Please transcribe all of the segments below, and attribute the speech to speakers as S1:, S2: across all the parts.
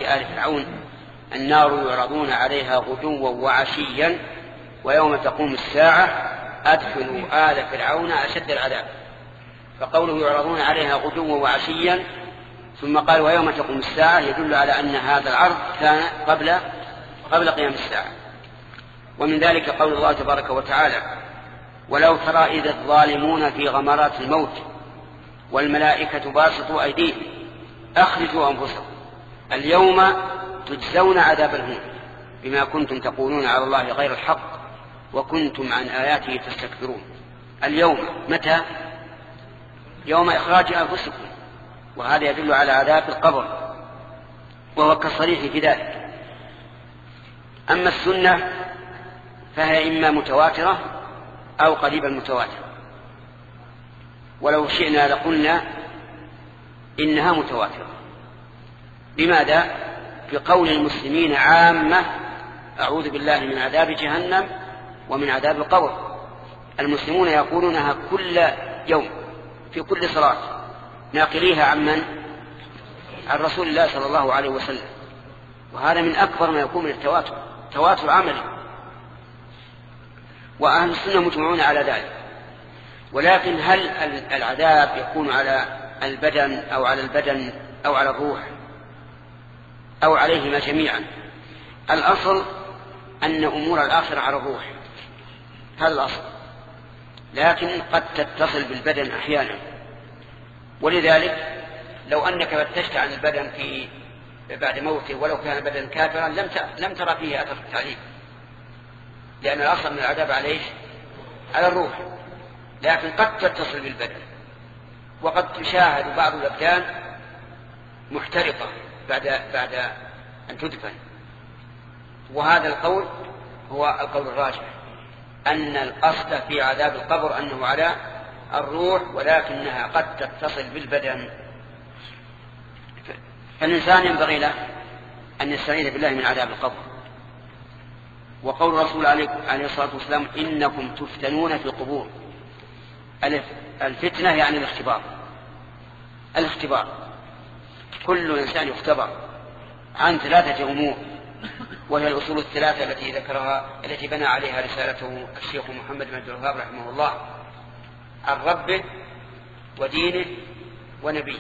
S1: آل فرعون: النار يعرضون عليها غدوا وعشيا ويوم تقوم الساعة أدخلوا آل فرعون أشد العذاب. فقوله يعرضون عليها غدوا وعشيا ثم قال ويوم تقوم الساعة يدل على أن هذا العرض كان قبل قيام الساعة. ومن ذلك قول الله تبارك وتعالى: ولو ترى إذ الظالمون في غمرات الموت والملائكة باسطوا أيديهم أخرجوا أنفسكم اليوم تجزون عذاب الهون بما كنتم تقولون على الله غير الحق وكنتم عن آياته تستكبرون. اليوم متى؟ يوم إخراج أنفسكم، وهذا يدل على عذاب القبر وهو كالصريح في ذلك. أما السنة فهي إما متواترة أو قريبا متواترة، ولو شئنا لقلنا إنها متواترة. لماذا؟ بقول المسلمين عامة: أعوذ بالله من عذاب جهنم ومن عذاب القبر. المسلمون يقولونها كل يوم في كل صلاة، ناقليها عن من؟ عن رسول الله صلى الله عليه وسلم. وهذا من أكبر ما يكون من التواتر، تواتر عملي، وأهل السنة مجمعون على ذلك. ولكن هل العذاب يكون على البدن أو على البدن أو على الروح أو عليهما جميعا؟ الأصل أن أمور الآخرة على الروح، هذا الأصل، لكن قد تتصل بالبدن أحيانا. ولذلك لو أنك فتشت عن البدن بعد موته ولو كان البدن كافرا لم ترى فيه أثر التعذيب، لأن الأصل من العذاب على الروح، لكن قد تتصل بالبدن، وقد تشاهد بعض الأبدان محترقة بعد أن تدفن. وهذا القول هو القول الراجح، أن الأصل في عذاب القبر أنه على الروح، ولكنها قد تتصل بالبدن. فالإنسان ينبغي له أن يستعيذ بالله من عذاب القبر. وقول الرسول عليه الصلاة والسلام: إنكم تفتنون في القبور. الفتنة يعني الاختبار. كل إنسان يختبر عن 3 أمور، وهي الأصول الثلاثة التي بنى عليها رسالته الشيخ محمد بن عبد الوهاب رحمه الله: عن ربه ودينه ونبيه.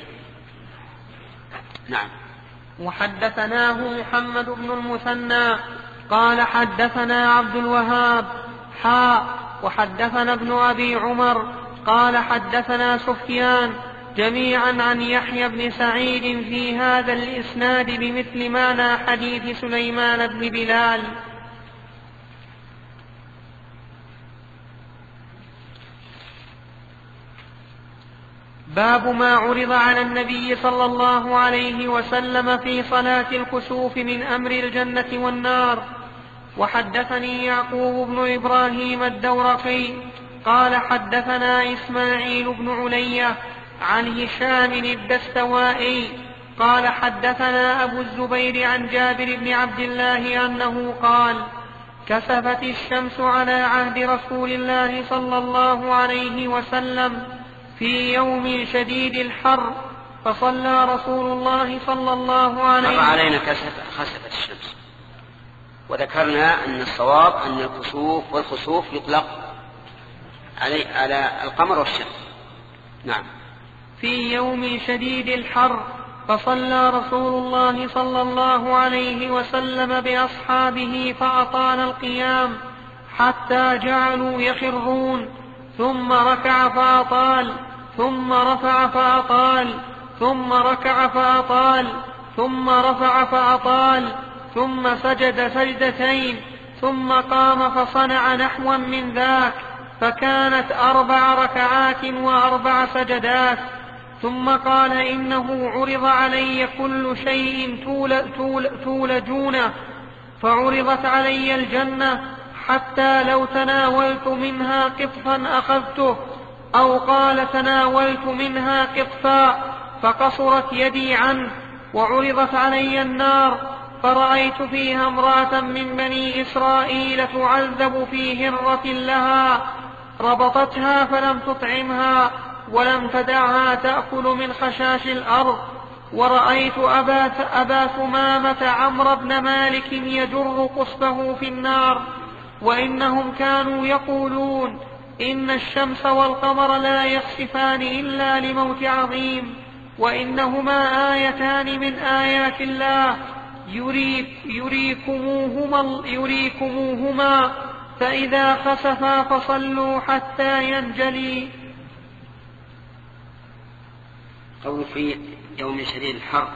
S1: نعم.
S2: وحدثناه محمد بن المثنى قال حدثنا عبد الوهاب وحدثنا ابن أبي عمر قال حدثنا سفيان جميعا عن يحيى بن سعيد في هذا الإسناد بمثل معنى حديث سليمان بن بلال. باب ما عرض على النبي صلى الله عليه وسلم في صلاة الكسوف من أمر الجنة والنار. وحدثني يعقوب بن إبراهيم الدورقي قال حدثنا إسماعيل بن علية عن هشام الدستوائي قال حدثنا أبو الزبير عن جابر بن عبد الله أنه قال: كسفت الشمس على عهد رسول الله صلى الله عليه وسلم في يوم شديد الحر، فصلى رسول الله صلى الله عليه وسلم.
S1: مر علينا خسفت الشمس، وذكرنا أن الصواب أن الكسوف والخسوف يطلق على القمر والشمس. نعم.
S2: في يوم شديد الحر، فصلى رسول الله صلى الله عليه وسلم بأصحابه فأطال القيام حتى جعلوا يخرون، ثم ركع فأطال، ثم رفع فأطال، ثم ركع فأطال، ثم رفع فأطال، ثم سجد سجدتين، ثم قام فصنع نحوا من ذاك، فكانت 4 ركعات و4 سجدات. ثم قال: إنه عرض علي كل شيء تولجونه، فعرضت علي الجنة حتى لو تناولت منها قطفا أخذته، أو قال: تناولت منها قطفا فقصرت يدي عنه. وعرضت علي النار، فرأيت فيها امرأة من بني إسرائيل تعذب في هرة لها، ربطتها فلم تطعمها ولم تدعها تأكل من خشاش الأرض، ورأيت أبا ثمامة عمرو بن مالك يجر قصبه في النار، وإنهم كانوا يقولون إن الشمس والقمر لا يخسفان إلا لموت عظيم، وإنهما آيتان من آيات الله يريكموهما فإذا خسفا فصلوا حتى ينجلي.
S1: قول في يوم شديد الحر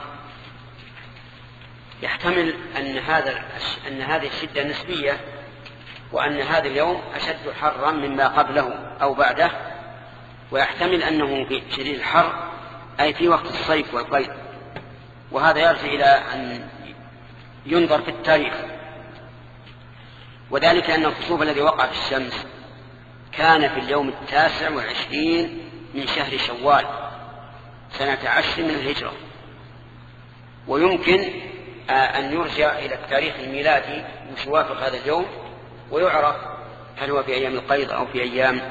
S1: يحتمل أن هذه الشدة نسبية، وأن هذا اليوم أشد حرا مما قبله أو بعده، ويحتمل أنه في شديد الحر أي في وقت الصيف والقيد، وهذا يرجع إلى أن ينظر في التاريخ، وذلك أن الخسوف الذي وقع في الشمس كان في اليوم 29 من شهر شوال سنة 10 من الهجرة، ويمكن أن يرجع إلى التاريخ الميلادي مش يوافق هذا اليوم ويعرف هل هو في أيام القيض أو في أيام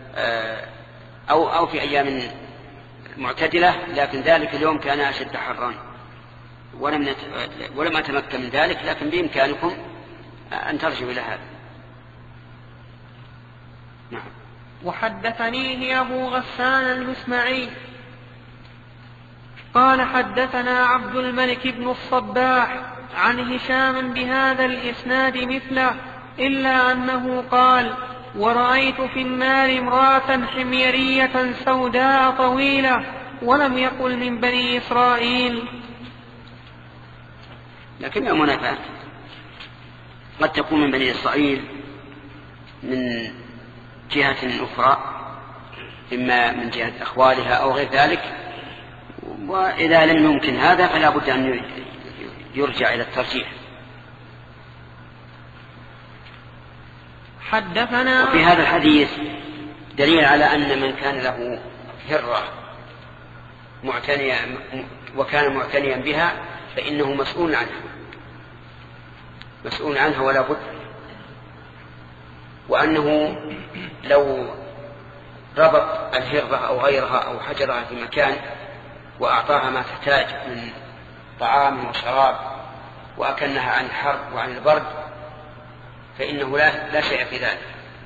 S1: أو في أيام معتدلة، لكن ذلك اليوم كان أشد حرا، ولم أتمكن من ذلك، لكن بإمكانكم أن ترجعوا إلى هذا. نعم.
S2: وحدثنيه أبو غسان المسمعي قال حدثنا عبد الملك بن الصباح عن هشام بهذا الإسناد مثله، إلا أنه قال: ورأيت في النار امرأة حميرية سوداء طويلة، ولم يقل من بني إسرائيل.
S1: لكن منافاة قد تكون من بني إسرائيل من جهة أخرى، إما من جهة أخوالها أو غير ذلك، وإذا لم يمكن هذا فلا بد أن يرجع إلى الترجيح.
S2: حدثنا.
S1: وفي هذا الحديث دليل على أن من كان له هرة وكان معتنيا بها فإنه مسؤول عنها ولا بد، وأنه لو ربط الهرة أو غيرها أو حجرها في مكان وأعطاها ما تحتاج من طعام وشراب وأكنها عن الحر وعن البرد فإنه لا شيء في ذلك.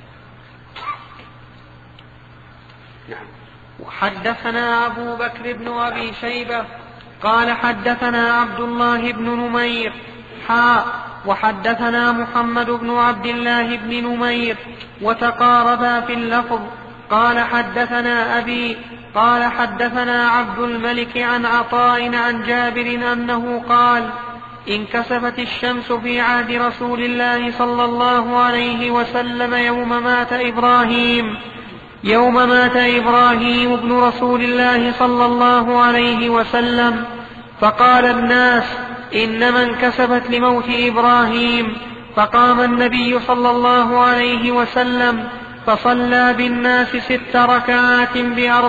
S1: نعم.
S2: وحدثنا أبو بكر بن أبي شيبة قال حدثنا عبد الله بن نمير وحدثنا محمد بن عبد الله بن نمير وتقاربا في اللفظ. قال حدثنا أبي قال حدثنا عبد الملك عن عطاء عن جابر أنه قال: انكسفت الشمس في عهد رسول الله صلى الله عليه وسلم يوم مات إبراهيم ابن رسول الله صلى الله عليه وسلم، فقال الناس: إنما انكسفت لموت إبراهيم. فقام النبي صلى الله عليه وسلم فصلى بالناس 6 ركعات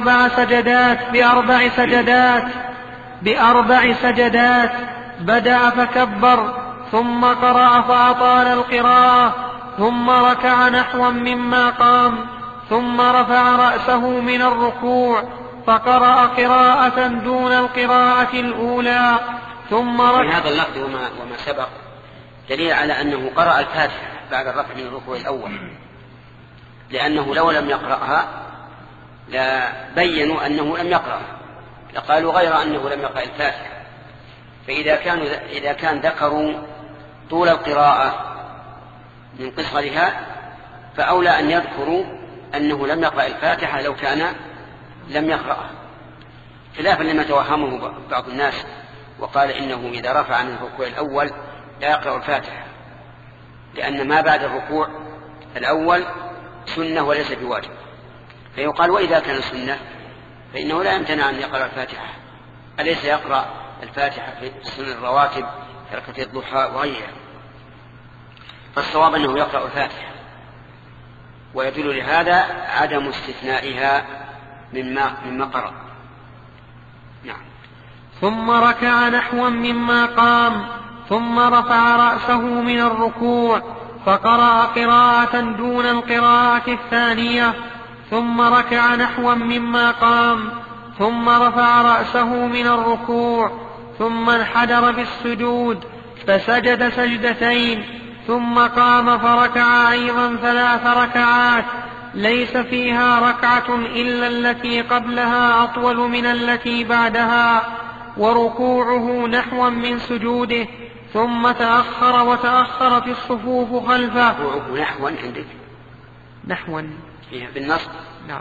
S2: بأربع سجدات، بدأ فكبر ثم قرأ فأطال القراءة، ثم ركع نحوا مما قام، ثم رفع رأسه من الركوع فقرأ قراءة دون القراءة الأولى، ثم
S1: من هذا اللفظ وما سبق دليل على أنه قرأ الفاتحة بعد الرفع من الركوع الأول، لأنه لو لم يقرأها لبينوا أنه لم يقرأها، لقالوا غير أنه لم يقرأ الفاتحة. فإذا كان ذكروا طول القراءة من قصرها فأولى أن يذكروا أنه لم يقرأ الفاتحة لو كان لم يقرأها، خلافا لما توهمه بعض الناس وقال إنه إذا رفع من الركوع الأول لا يقرأ الفاتحة، لأن ما بعد الركوع الأول سنة وليس بواجب، فيقال وإذا كان سنة فإنه لا يمتنع أن يقرأ الفاتحة، أليس يقرأ الفاتحة في السنن الرواتب ركعتي الضحى وغيرها؟ فالصواب أنه يقرأ الفاتحة، ويدل لهذا عدم استثنائها مما قرأ. نعم.
S2: ثم ركع نحوا مما قام، ثم رفع رأسه من الركوع فقرأ قراءة دون القراءة الثانية، ثم ركع نحوا مما قام، ثم رفع رأسه من الركوع ثم انحدر بالسجود فسجد سجدتين ثم قام فركع أيضا 3 ركعات ليس فيها ركعة إلا التي قبلها أطول من التي بعدها وركوعه نحوا من سجوده ثم تأخر وتأخرت الصفوف خلفه.
S1: ركوعه نحوا عندك
S2: نحوا
S1: بالنصب
S2: نعم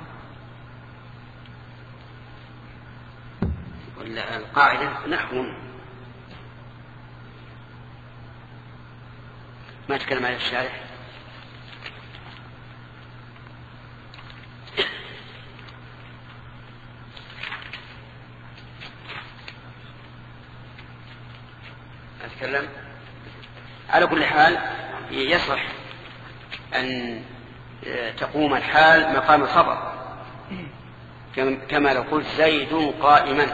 S1: ولا القاعدة نحو ما تكلم على الشارح أتكلم. على كل حال يصح أن تقوم الحال مقام الخبر كما لو قلت زيد قائما،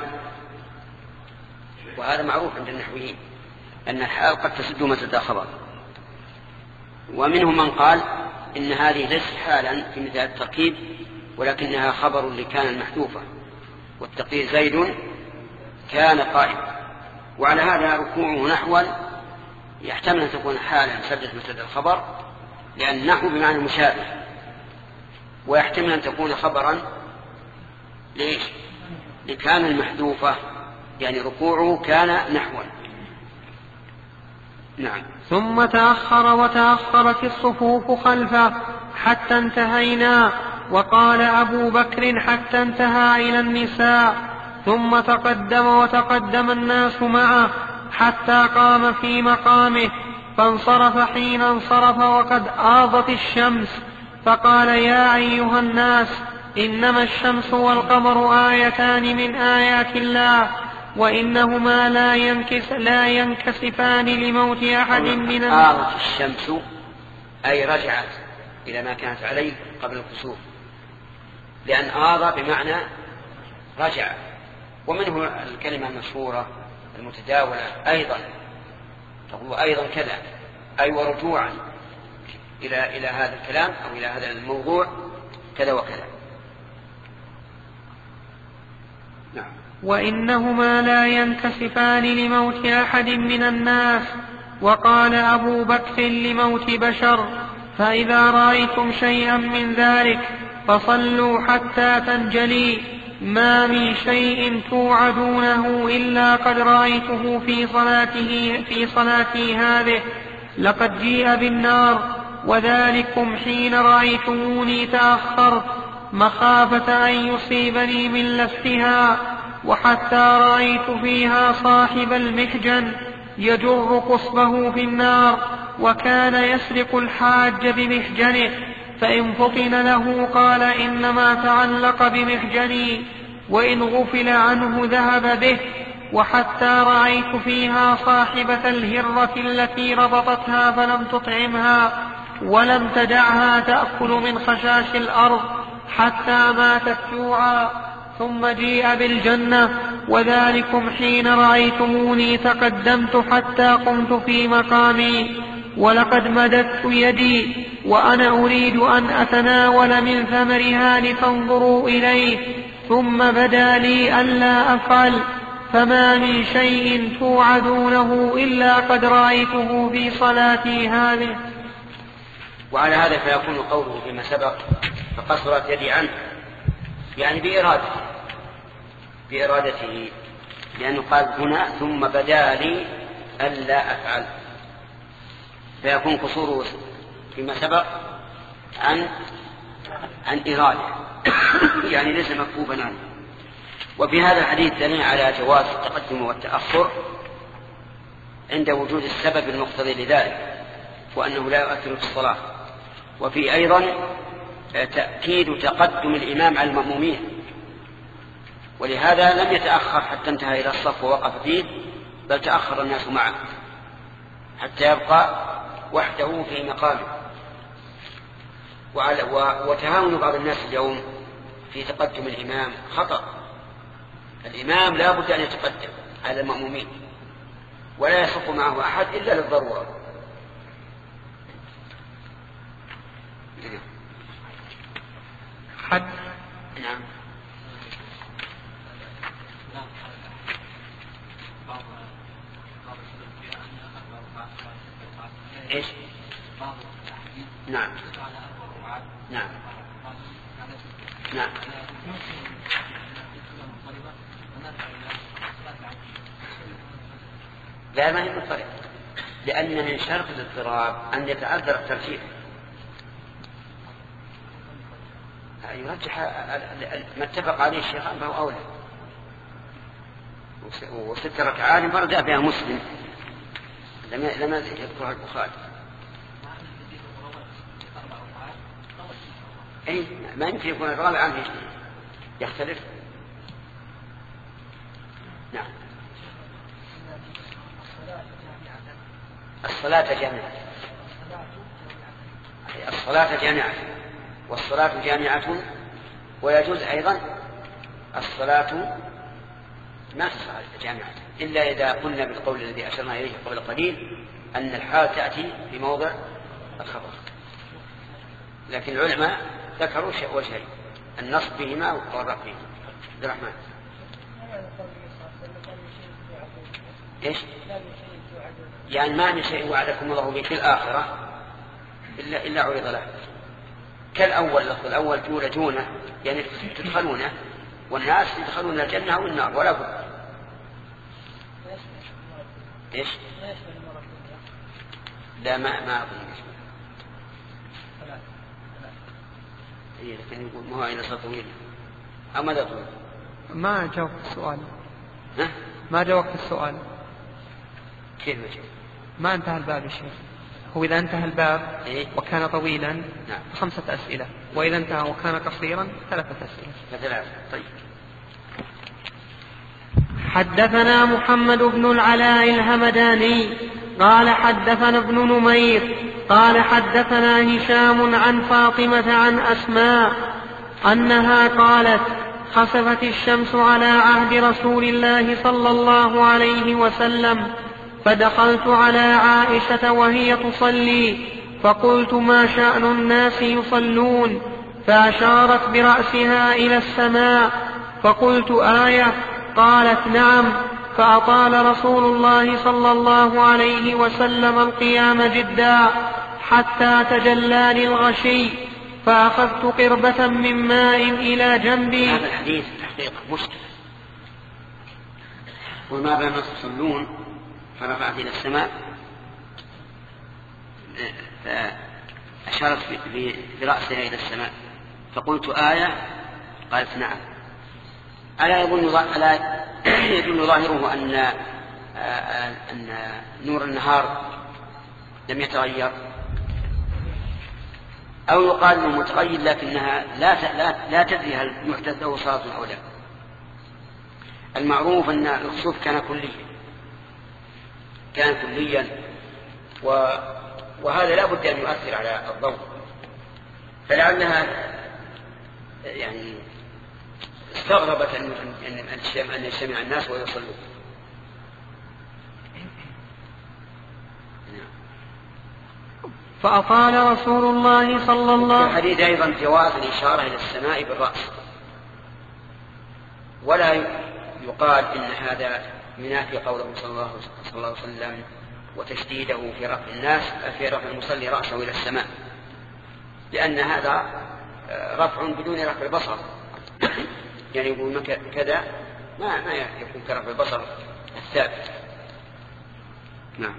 S1: وهذا معروف عند النحويين أن الحال قد تسد مسد الخبر. ومنهم من قال إن هذه ليست حالا في مثال التركيب ولكنها خبر لكان المحذوفة، والتقدير زيد كان قائما. وعلى هذا ركوعه نحوا يحتمل أن تكون حالا سدت مسد الخبر لأن نحو بمعنى المشابه، ويحتمل أن تكون خبرا ليش؟ لكان المحذوفة، يعني ركوعه كان نحوا. نعم.
S2: ثم تأخر وتأخرت الصفوف خلفه حتى انتهينا، وقال أبو بكر حتى انتهى إلى النساء، ثم تقدم وتقدم الناس معه حتى قام في مقامه فانصرف حين انصرف وقد آضت الشمس فقال يا أيها الناس إنما الشمس والقمر آيتان من آيات الله وإنهما لا ينكسفان لموت أحد من
S1: آضت الشمس أي رجعت إلى ما كانت عليه قبل الكسوف، لأن آض بمعنى رجع. ومنه الكلمة المشهورة المتداولة أيضا تقول أيضا كذا أي ورجوعا إلى هذا الكلام أو إلى هذا الموضوع كذا وكذا. نعم.
S2: وإنهما لا ينكسفان لموت أحد من الناس. وقال أبو بكر لموت بشر فإذا رأيتم شيئا من ذلك فصلوا حتى تنجلي، ما من شيء توعدونه إلا قد رأيته في صلاتي هذه، لقد جيء بالنار وذلكم حين رأيتموني تأخرت مخافة أن يصيبني من لفتها، وحتى رأيت فيها صاحب المحجن يجر قصبه في النار وكان يسرق الحاج بمحجنه، فإن فطن له قال إنما تعلق بمحجني، وإن غفل عنه ذهب به. وحتى رأيت فيها صاحبة الهرة التي ربطتها فلم تطعمها ولم تدعها تأكل من خشاش الأرض حتى ماتت جوعا، ثم جيء بالجنة وذلكم حين رأيتموني تقدمت حتى قمت في مقامي، ولقد مددت يدي وأنا أريد أن أتناول من ثمرها لتنظروا إليه، ثم بدا لي ألا أفعل، فما من شيء توعدونه إلا قد رأيته في صلاتي هذه.
S1: وعلى هذا فيكون قوله فيما سبق فقصرت يدي عنه يعني بإرادته، لأنه قال هنا ثم بدا لي ألا أفعل، فيكون قصوره فيما سبق عن إرادة يعني ليس مكفوفا عنه. وفي هذا الحديث دليل على جواز التقدم والتأخر عند وجود السبب المقتضي لذلك، وأنه لا يؤثر في الصلاة. وفي أيضا تأكيد تقدم الإمام على المأمومين، ولهذا لم يتأخر حتى انتهى إلى الصف ووقف فيه، بل تأخر الناس معه حتى يبقى وحده في مقامه. وتهاون بعض الناس اليوم في تقدم الإمام خطأ. الإمام لا بد أن يتقدم على المأمومين ولا يصف معه أحد إلا للضرورة.
S2: حد.
S1: نعم. إيش؟ نعم نعم نعم. لا، ما هي مضطرب، لأن من شرط الاضطراب أن يتعذر الترتيب. يرجح ما اتفق عليه الشيخان فهو أولى. وست ركعات مرة جاء بها مسلم لم يذكرها البخاري. أي ما يمكن يكون الرابع عنه يختلف. نعم. الصلاة جامعة والصلاة جامعة. ويجوز أيضا الصلاة ما تصح جامعة إلا إذا قلنا بالقول الذي أشرنا إليه قبل قليل أن الحال تأتي في موضع الخبر. لكن العلماء ذكروا وجهين: النصب بهما والرفع بهما. عبد الرحمن. إيش؟ يعني ما من شيء وعدكم الله به في الآخرة إلا عرض له، كالأول. لفظ الأول تولجونه يعني تدخلونه، والناس يدخلون الجنة أو النار ولا بد. إيش؟ لا ما أظن. إيه لكن يقول ما هو إلى صوت طويل أو ماذا طويل؟
S2: ما جاوبت السؤال.
S1: ها؟
S2: ما جاوبت السؤال.
S1: كيف ما جاوب؟
S2: ما انتهى الباب يا شيخ. هو إذا انتهى الباب
S1: إيه؟
S2: وكان طويلا
S1: نعم
S2: 5 أسئلة، وإذا انتهى وكان قصيرا 3 أسئلة.
S1: مثلا. طيب.
S2: حدثنا محمد بن العلاء الهمداني قال حدثنا ابن نمير قال حدثنا هشام عن فاطمة عن أسماء أنها قالت: خسفت الشمس على عهد رسول الله صلى الله عليه وسلم، فدخلت على عائشة وهي تصلي، فقلت: ما شأن الناس يصلون؟ فأشارت برأسها إلى السماء، فقلت: آية؟ قالت: نعم. فأطال رسول الله صلى الله عليه وسلم القيام جدا حتى تجلاني الغشي، فأخذت قربة من ماء إلى جنبي.
S1: هذا الحديث تحقيق مشكلة. وما بين تصلون فرفعت إلى السماء، فأشارت برأسها إلى السماء، فقلت: آية؟ قالت: نعم. ألا يظن ظاهره أن نور النهار لم يتغير، أو يقال أنه متغير لكنها لا تدري هل يحدث له صلاة أو لا. المعروف أن الخسوف كان كليا، وهذا لا بد أن يؤثر على الضوء، فلعلها يعني استغربت أن يجتمع الناس ويصلوا.
S2: فأطال رسول الله صلى الله عليه وسلم.
S1: الحديث أيضا جواز الإشارة إلى السماء بالرأس، ولا يقال إن هذا منافي قوله صلى الله عليه وسلم وتشديده في رفع الناس في رفع المصلي رأسه إلى السماء، لأن هذا رفع بدون رفع البصر. يعني يقول كذا ما يكون كرفع البصر الثابت. نعم.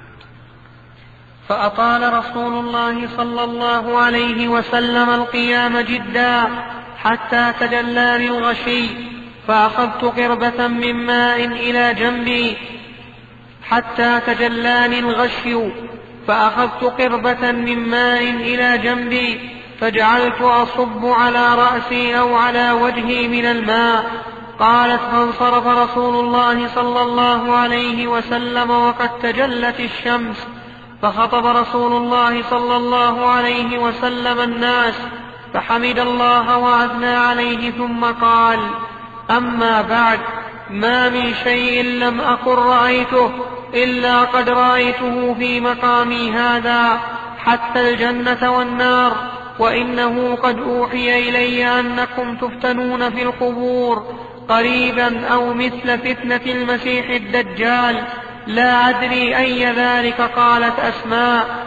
S2: فأطال رسول الله صلى الله عليه وسلم القيام جدا حتى تجلاني الغشي، فأخذت قربة من ماء إلى جنبي حتى تجلاني الغشي، فأخذت قربة من ماء إلى جنبي، فجعلت أصب على رأسي أو على وجهي من الماء. قالت: فانصرف رسول الله صلى الله عليه وسلم وقد تجلت الشمس، فخطب رسول الله صلى الله عليه وسلم الناس، فحمد الله وأثنى عليه، ثم قال: أما بعد، ما من شيء لم أكن رأيته إلا قد رأيته في مقامي هذا، حتى الجنة والنار، وإنه قد أوحي إلي أنكم تفتنون في القبور قريبا أو مثل فتنة المسيح الدجال، لا أدري أي ذلك. قالت أسماء: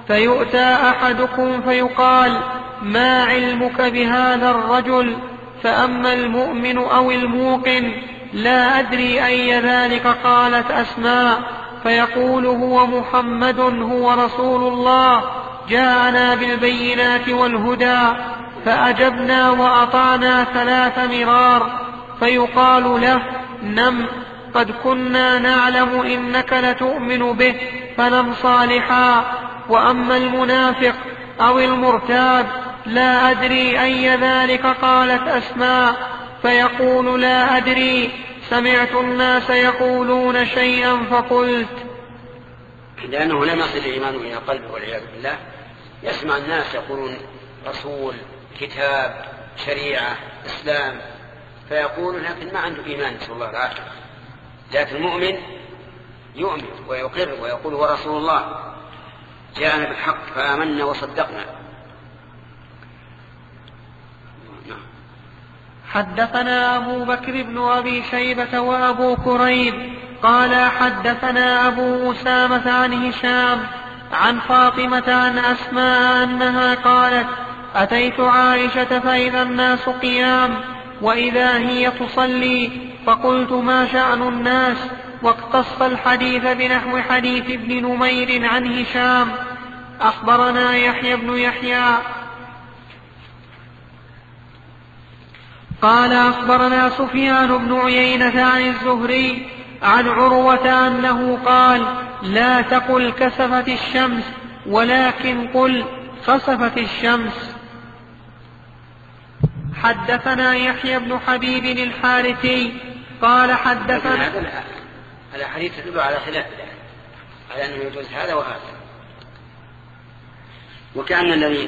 S2: فيؤتى أحدكم فيقال: ما علمك بهذا الرجل؟ فأما المؤمن أو الموقن: لا أدري أي ذلك. قالت أسماء: فيقول: هو محمد، هو رسول الله، جاءنا بالبينات والهدى. فأجبنا وأطعنا 3 مرار. فيقال له: نم، قد كنا نعلم إنك لتؤمن به، فنم صالحا. وأما المنافق أو المرتاب: لا أدري أي ذلك. قالت أسماء: فيقول: لا أدري، سمعت الناس يقولون شيئا فقلت.
S1: لأنه لم يصل الإيمان إلى قلبه والعياذ بالله، يسمع الناس يقولون رسول، كتاب، شريعة، إسلام، فيقول لكن ما عنده إيمان، نسأل الله العافية. لكن المؤمن يؤمن ويقر ويقول: هو رسول الله، جاءنا بالحق فآمنا وصدقنا.
S2: حدثنا أبو بكر بن أبي شيبة وأبو كريب قال حدثنا أبو أسامة عن هشام عن فاطمة عن أسماء أنها قالت: أتيت عائشة فإذا الناس قيام وإذا هي تصلي، فقلت: ما شأن الناس؟ واقتص الحديث بنحو حديث ابن نمير عن هشام. أخبرنا يحيى بن يحيى قال أخبرنا سفيان بن عيينة عن الزهري عن عروة أنه قال: لا تقل كسفت الشمس، ولكن قل خسفت الشمس. حدثنا يحيى بن حبيب الحارثي قال حدثنا
S1: هذا حديث يدل على خلاف ذلك، على أنه يجوز هذا وهذا. وكأن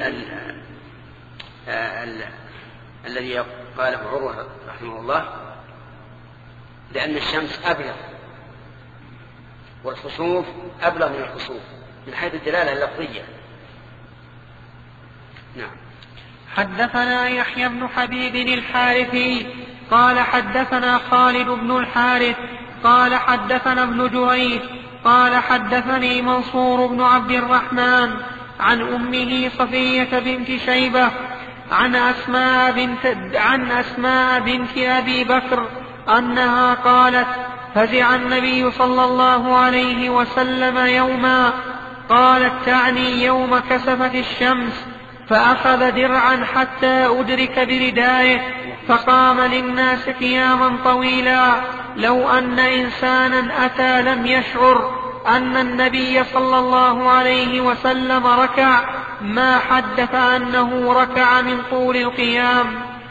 S1: الذي قاله عروة رحمه الله لأن الشمس أبلغ والخسوف أبلغ من الخسوف من حيث الدلالة اللفظية. نعم.
S2: حدثنا يحيى بن حبيب الحارثي قال حدثنا خالد بن الحارث قال حدثنا ابن جريج قال حدثني منصور بن عبد الرحمن عن أمه صفية بنت شيبة عن أسماء بنت أبي بكر أنها قالت: فزع النبي صلى الله عليه وسلم يوما. قالت: تعني يوم كسفت الشمس، فأخذ درعا حتى أدرك بردائه، فقام للناس قياما طويلا، لو أن إنسانا أتى لم يشعر أن النبي صلى الله عليه وسلم ركع ما حدث أنه ركع من طول القيام.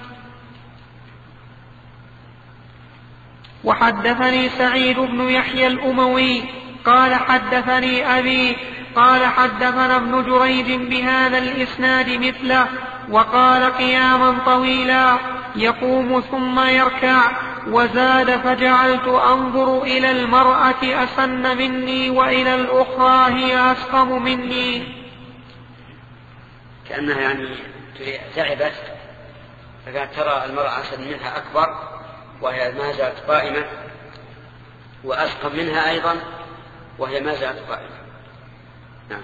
S2: وحدثني سعيد بن يحيى الأموي قال حدثني أبي قال حدثنا ابن جريج بهذا الإسناد مثله، وقال: قياما طويلا يقوم ثم يركع. وزاد: فجعلت أنظر إلى المرأة أسن مني وإلى الأخرى هي أسقم مني.
S1: كأنها يعني تعبت، فكانت ترى المرأة أسن منها أكبر وهي ما زالت قائمة، وأسقم منها أيضا وهي ما زالت قائمة. نعم.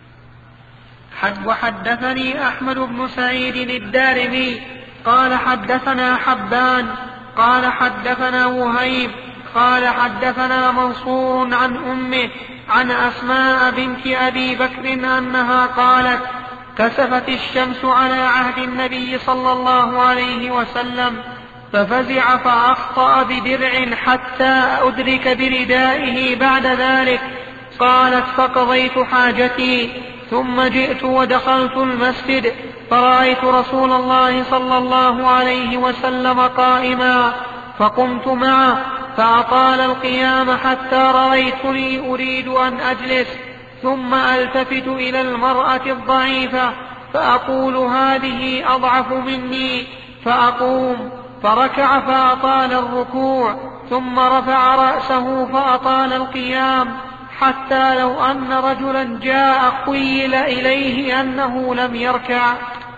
S2: وحدثني أحمد بن سعيد الدارمي قال حدثنا حبان قال حدثنا وهيب قال حدثنا منصور عن أمه عن أسماء بنت أبي بكر أنها قالت: كسفت الشمس على عهد النبي صلى الله عليه وسلم، ففزع فأخطأ بدرع حتى أدرك بردائه بعد ذلك. قالت: فقضيت حاجتي ثم جئت ودخلت المسجد، فرأيت رسول الله صلى الله عليه وسلم قائما، فقمت معه فأطال القيام حتى رأيتني أريد أن أجلس، ثم ألتفت إلى المرأة الضعيفة فأقول: هذه أضعف مني، فأقوم، فركع فأطال الركوع، ثم رفع رأسه فأطال القيام، حتى لو أن رجلا جاء خيل إليه أنه لم يركع.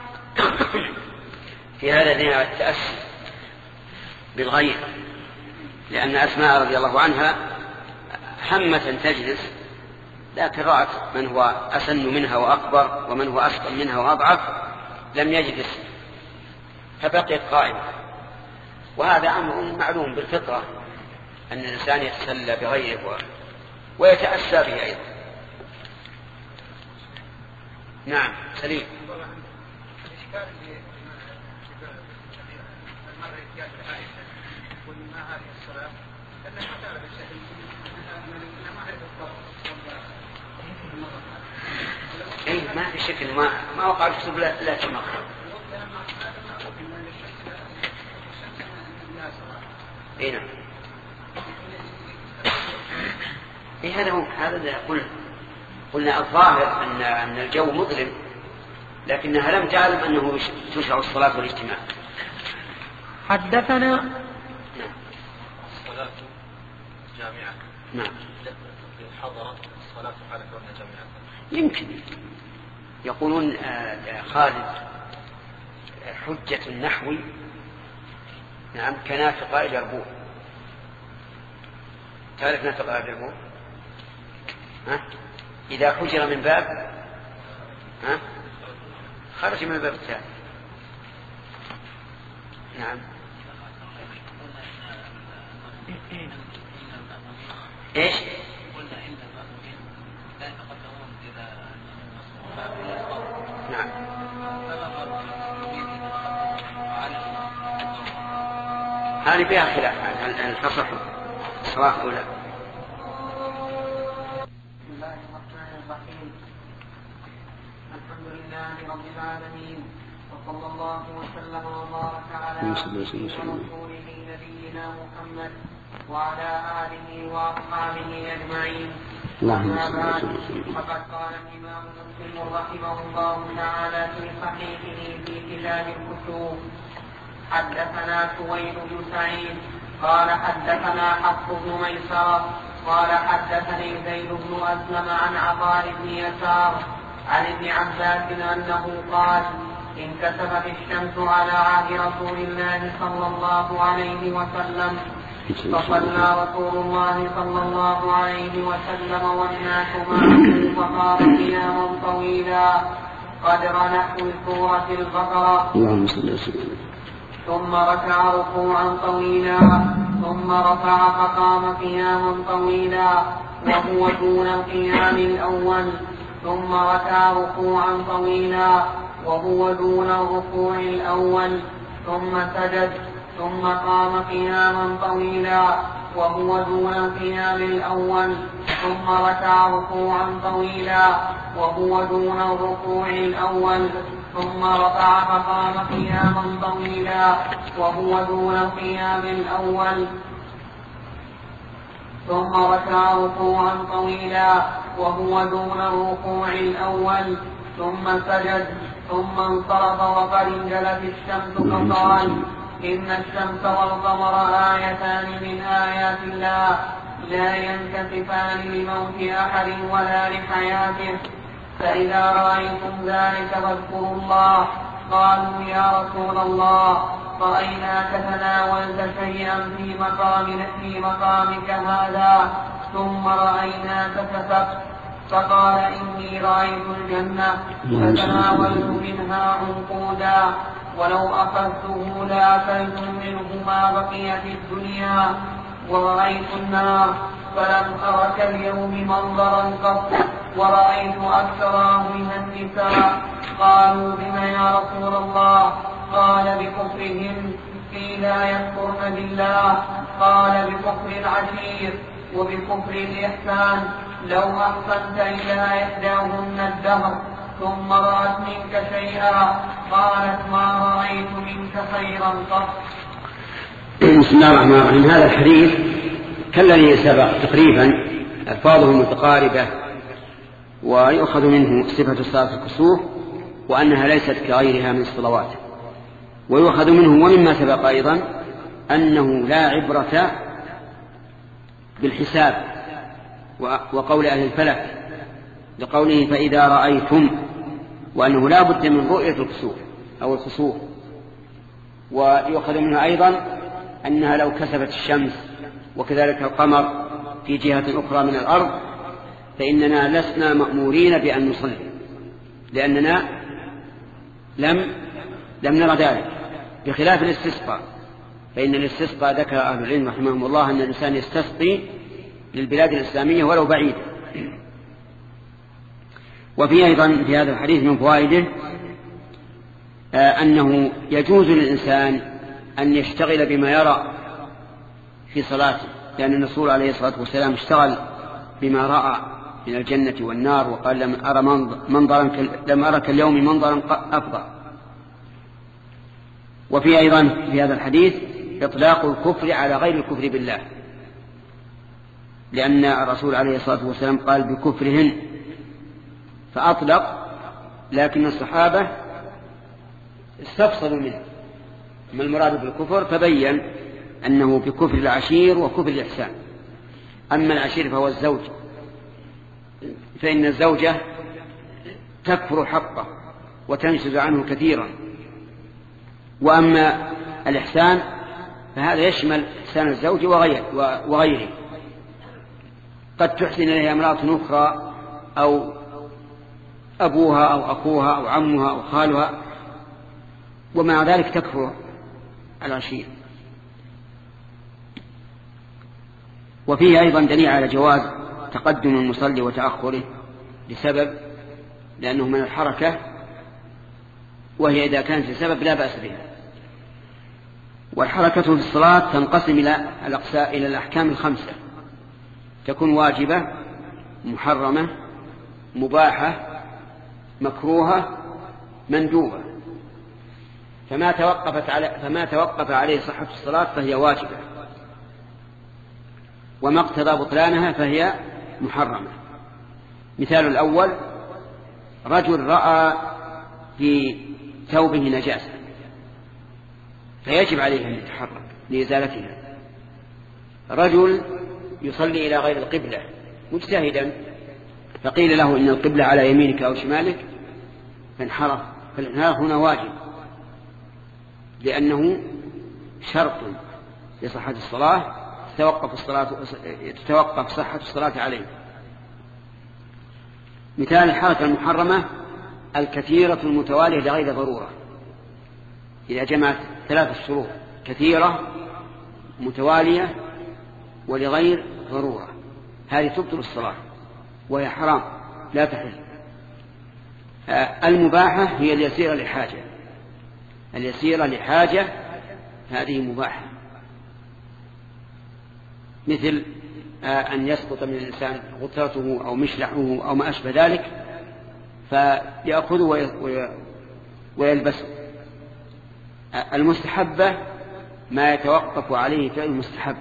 S1: في هذا دين على التأسي بالغير، لأن أسماء رضي الله عنها همة تجلس لكن رأت من هو أسن منها وأكبر ومن هو أسقل منها وأضعف لم يجلس فبقيت قائمة. وهذا أمر معلوم بالفطرة أن الإنسان يتسلى بغيره ويتأسى به أيضا. نعم سليم. اي ما في شكل ما وقع الكسوف لا تمر. اي نعم. اي هذا قلنا الظاهر ان الجو مظلم لكنها لم تعلم انه تشرع الصلاة والاجتماع.
S2: حدثنا
S3: الصلاة جامعة.
S1: نعم.
S3: حضرت الصلاة على كونها جامعة.
S1: يمكن يقولون خالد حجة النحو نعم كنافقة إلى ربوع. تعرف نافقة إلى ربوع؟ إذا حجر من باب خرج من الباب الثاني. نعم. ايش؟ نعم. هذه بها خلاف هل تصح صلاة أو لا.
S2: بسم الله الرحمن الرحيم. الحمد لله رب العالمين وصلى الله وسلم وبارك على عبده ورسوله نبينا محمد وعلى آله وأصحابه أجمعين. أما بعد فقد قال الإمام مسلم رحمه الله تعالى في صحيحه في كتاب الكسوف حدثنا سويد بن سعيد قال حدثنا حفص بن ميسرة قال حدثني زيد بن أسلم عن عطاء بن يسار عن ابن عباس أنه قال انكسفت الشمس على عهد رسول الله صلى الله عليه وسلم فصلى رسول الله صلى الله عليه وسلم والناس معه فقام قياما طويلا قدر نحو سورة البقرة ثم ركع ركوعا طويلا ثم رفع فقام قياما طويلا وهو دون القيام الأول ثم ركع ركوعا طويلا وهو دون الركوع الأول ثم سجد ثم قام قياما طويلا وهو دون القيام الأول ثم ركع ركوعا طويلا وهو دون الركوع الأول ثم رفع فقام قياما طويلا وهو دون القيام الأول ثم ركع ركوعا طويلا وهو دون الركوع الأول ثم سجد ثم انصرف وقد انجلت الشمس فقال إن الشمس والقمر آيتان من آيات الله لا ينكسفان لموت أحد ولا لحياته فإذا رأيتم ذلك فاذكروا الله. قالوا يا رسول الله رأيناك تناولت شيئا في مقامك هذا ثم رأيناك كسفت. فقال إني رأيت الجنة فتناولت منها عنقودا ولو أخذته لأكلت منه ما بقي في الدنيا ورأيت النار فلم أر كاليوم منظرا قط ورأيت أكثر منها النساء. قالوا بما يا رسول الله؟ قال بكفرهن في لا يكفرن بالله. قال بكفر العشير وبكفر الإحسان. لو أحسنت إلى إحداهن الدهر ثم رأت منك شيئا قالت ما رأيت منك خيرا قط.
S1: بسم الله الرحمن الرحيم. هذا الحديث كالذي سبق تقريبا ألفاظه متقاربة ويؤخذ منه صفة صلاة الكسوف وأنها ليست كغيرها من الصلوات ويؤخذ منه ومما سبق أيضا أنه لا عبرة بالحساب وقول أهل الفلك لقوله فإذا رأيتم وأنه لا بد من رؤية الكسوف أو الخسوف. ويؤخذ منها أيضا أنها لو كسفت الشمس وكذلك القمر في جهة أخرى من الأرض فإننا لسنا مأمورين بأن نصلي، لأننا لم نرى ذلك، بخلاف الاستسقاء، فإن الاستسقاء ذكر أهل العلم رحمهم الله أن الإنسان يستسقي للبلاد الإسلامية ولو بعيدة. وفي أيضا في هذا الحديث من فوائده أنه يجوز للإنسان أن يشتغل بما يرى في صلاته، لأن الرسول عليه الصلاة والسلام اشتغل بما رأى من الجنة والنار، وقال لم أرى كاليوم منظرا أفضل. وفي أيضا في هذا الحديث إطلاق الكفر على غير الكفر بالله، لأن الرسول عليه الصلاة والسلام قال بكفرهن فأطلق، لكن الصحابة استفصلوا منه ما المراد بالكفر، فبين أنه بكفر العشير وكفر الإحسان. أما العشير فهو الزوج، فإن الزوجة تكفر حقه وتنشز عنه كثيرا. وأما الإحسان فهذا يشمل إحسان الزوج وغيره، قد تحسن إليها امرأة أخرى أو أبوها أو أخوها أو عمها أو خالها، ومع ذلك تكفر العشير. وفيه أيضا دليل على جواز تقدم المصلي وتأخره لسبب، لأنه من الحركة، وهي إذا كانت لسبب لا بأس بها. والحركة في الصلاة تنقسم إلى الأحكام الخمسة، تكون واجبة، محرمة، مباحة، مكروهة، مندوبة. فما توقف عليه صحة الصلاة فهي واجبة، وما اقتضى بطلانها فهي محرمة. مثال الأول: رجل رأى في ثوبه نجاسة فيجب عليه أن يتحرك لإزالتها. رجل يصلي إلى غير القبلة مجتهدا، فقيل له إن القبلة على يمينك أو شمالك فانحرف، فالانحراف هنا واجب، لأنه شرط لصحة الصلاة، تتوقف صحة الصلاة عليه. مثال الحركة المحرمة: الكثيرة المتوالية لغير ضرورة، إذا جمعت 3 شروط: كثيرة، متوالية، ولغير ضرورة، هذه تبطل الصلاة وهي حرام لا تحل. المباحة هي اليسيرة لحاجة، اليسيرة لحاجة هذه مباحة، مثل أن يسقط من الإنسان غطرته أو مشلحه أو ما أشبه ذلك فيأخذه ويلبسه. المستحبة ما يتوقف عليه فعل المستحب،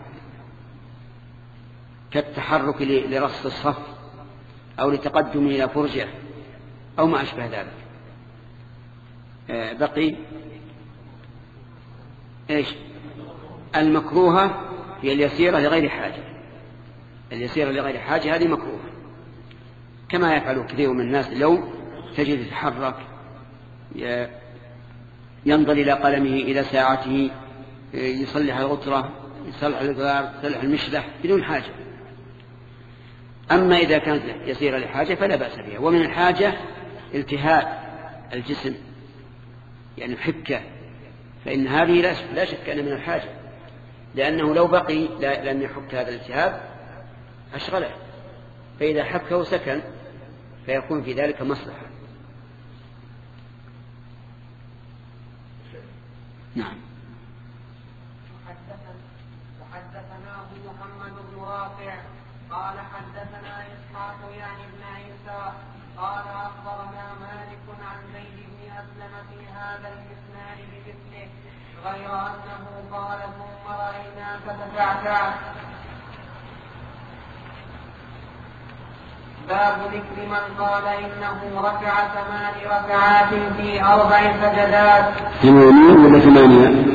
S1: كالتحرك لرص الصف أو لتقدم إلى فرجة أو ما أشبه ذلك. بقي إيش؟ المكروهة هي اليسيرة لغير حاجة، اليسيرة لغير حاجة هذه مكروهة، كما يفعل كثير من الناس اليوم، تجد يتحرك، ينظر إلى قلمه، إلى ساعته، يصلح الغطرة، يصلح الغار، يصلح المشلح بدون حاجة. أما إذا كانت يسيرة لحاجة فلا بأس بها. ومن الحاجة التهاء الجسم، يعني حكة، فإن هذه لا شك أن من الحاجة، لأنه لو بقي لم يحك هذا الالتهاب أشغله، فإذا حكه سكن فيكون في ذلك مصلحة. نعم.
S2: وحدثناه محمد بن رافع قال حدثنا إسحاق يعني بن عيسى قال أخبرنا مالك عن زيد بن أسلم في هذا الإسناد بمثله، غير أنه قال ثم رأيناك تتعتع. باب ذكر من قال إنه ركع 8 ركعات في 4 سجدات.
S1: 8 ولا 8؟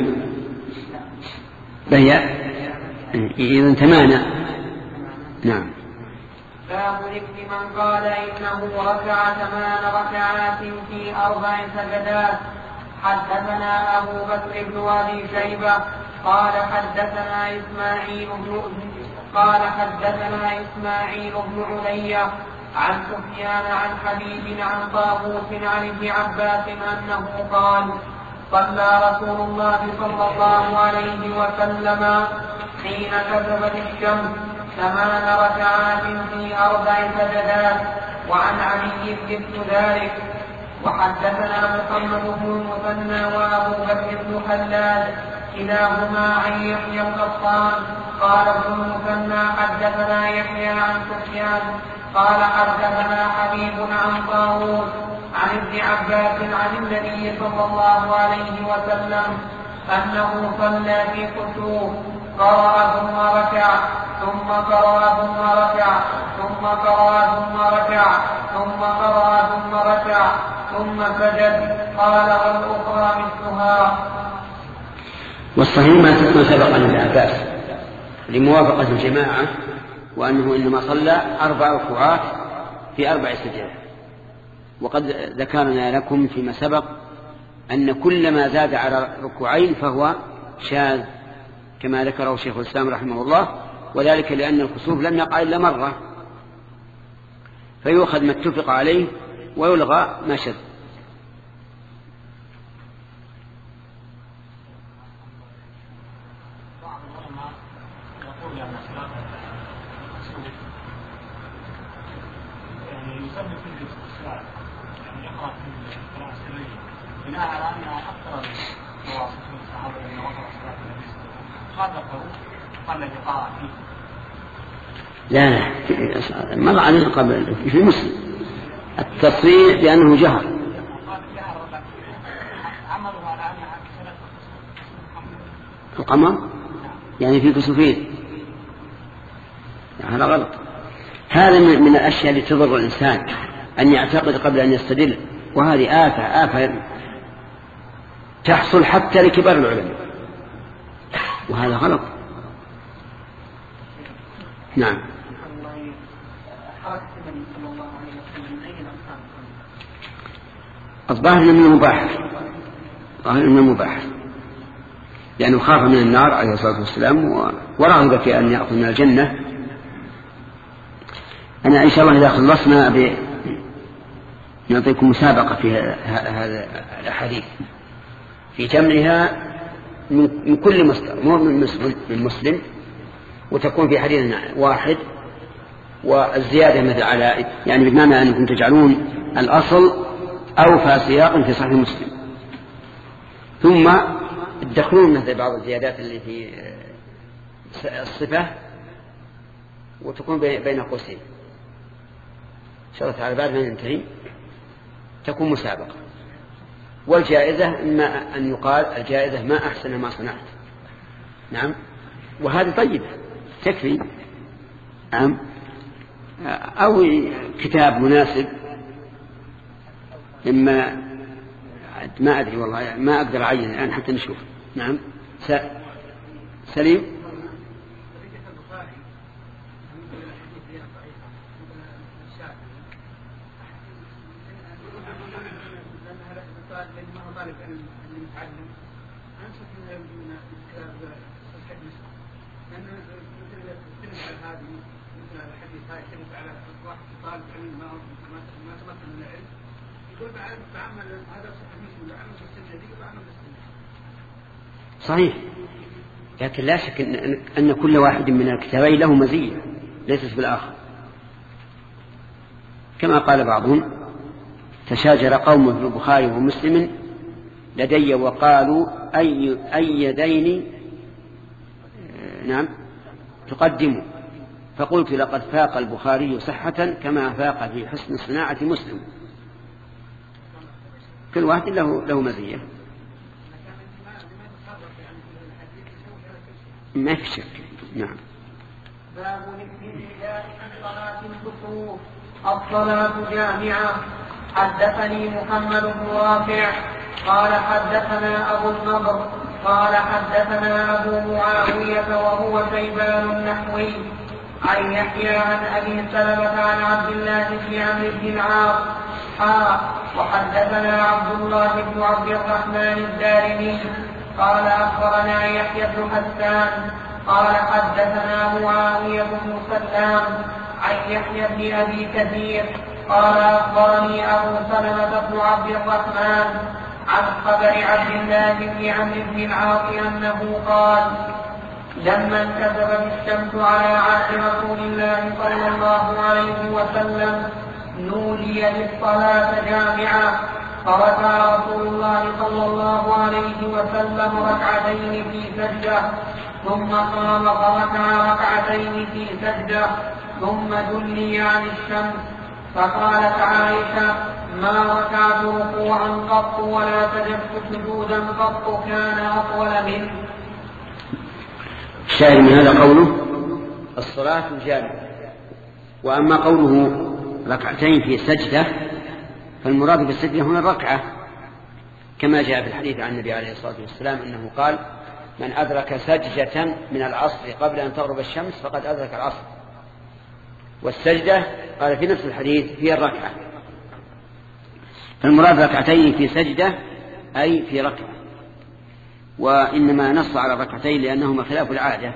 S1: فهي إذن 8. نعم.
S2: باب ذكر من قال إنه ركع 8 ركعات في 4 سجدات. حدثنا أبو بكر بن أبي شيبة قال حدثنا إسماعيل بن علي عن سفيان عن حبيب عن طاووس عن ابن عباس أنه قال صلى رسول الله صلى الله عليه وسلم حين كسفت الشمس 8 ركعات في 4 سجدات. وعن علي مثل ذلك. وحدثنا محمد بن المثنى وأبو بكر بن خلاد كلاهما عن يحيى القطان قال ابن المثنى حدثنا يحيى عن سفيان قال حدثنا حبيب عن طاووس عن ابن عباس عن النبي صلى الله عليه وسلم أنه صلى في كسوف قرأ ثم ركع ثم قرأ ثم ركع ثم قرأ ثم ركع ثم قرأ ثم ركع ثم سجد. قال والأخرى مثلها.
S1: والصحيح ما سبق عن ابن عباس لموافقة الجماعة وأنه إنما صلى 4 ركوعات في 4 سجدات. وقد ذكرنا لكم فيما سبق أن كل ما زاد على ركوعين فهو شاذ كما ذكره شيخ الإسلام رحمه الله، وذلك لأن الكسوف لم يقع إلا مرة، فيؤخذ ما اتفق عليه ويلغى ما شذ.
S3: بناء على أن أكثر الواصفين الصحابة من وقت صلاة النبي صلى الله عليه وسلم قال ذكروا قال القراءة فيه.
S1: لا مر عليه قبل في مسلم التصريح بأنه جهر.
S3: عملوا على أنها
S1: القمر يعني في كسوفين، هذا غلط. هذا من الأشياء التي تضر الإنسان أن يعتقد قبل أن يستدل، وهذه آفة تحصل حتى لكبار العلماء، وهذا غلط. نعم. الظاهر من المباح لأنه خاف من النار عليه الصلاة والسلام ورغب في أن يأخذ من الجنة. أنا إن شاء الله إذا خلصنا نعطيكم مسابقة في هذا الحديث في جمعها من كل مصدر، مو من مسلم، وتكون في حديث واحد، والزيادة مثل على يعني بمعنى أنكم تجعلون الأصل أوفى سياق في صحيح مسلم، ثم تدخلون مثل بعض الزيادات اللي في الصفة وتكون بين قوسين إن شاء الله تعالى. بعد ما ننتهي تكون مسابقة، والجائزة إما أن يقال الجائزة ما أحسن ما صنعت. نعم، وهذه طيبة تكفي. نعم، أو كتاب مناسب، إما ما أدري والله ما أقدر أعين الآن حتى نشوف. نعم سليم. صحيح، لكن لا شك أن كل واحد من الكتابين له مزية ليست بالآخر، كما قال بعضهم تشاجر قوم في البخاري ومسلم لدي وقالوا أي يدين نعم تقدموا، فقلت لقد فاق البخاري صحة كما فاق في حسن الصناعة مسلم. كل واحد له مزية، ما في شك. نعم.
S2: باب الابتداء عن صلاة الكسوف. الصلاة جامعة. حدثني محمد بن رافع قال حدثنا أبو النضر قال حدثنا أبو معاوية وهو شيبان النحوي عن يحيى عن أبي سلمة عن عبد الله بن عمرو بن العاص وحدثنا عبد الله بن عبد الرحمن الدارمي قال أخبرنا يحيى بن حسان قال حدثنا معاوية بن سلام عن يحيى بن أبي كثير قال أخبرني أبو سلمة بن عبد الرحمن عن خبر عبد الله بن عمرو بن العاص أنه قال لما انكسفت الشمس على عهد رسول الله صلى الله عليه وسلم نودي للصلاة جامعة فركع رسول الله صلى الله عليه وسلم ركعتين في سجدة ثم قام فركع ركعتين في سجدة ثم دلي عن الشمس فقالت عائشة ما ركعت ركوعا قط ولا سجدت سجودا قط كان أطول منه.
S1: الشاهد من هذا قوله الصلاة الجامعة. وأما قوله ركعتين في سجدة فالمراد بالسجدة هنا الركعة كما جاء في الحديث عن النبي عليه الصلاة والسلام أنه قال من أدرك سجدة من العصر قبل أن تغرب الشمس فقد أدرك العصر. والسجدة قال في نفس الحديث هي الركعة. فالمراد ركعتين في سجدة أي في ركعة. وإنما نص على الركعتين لأنهما خلاف العادة.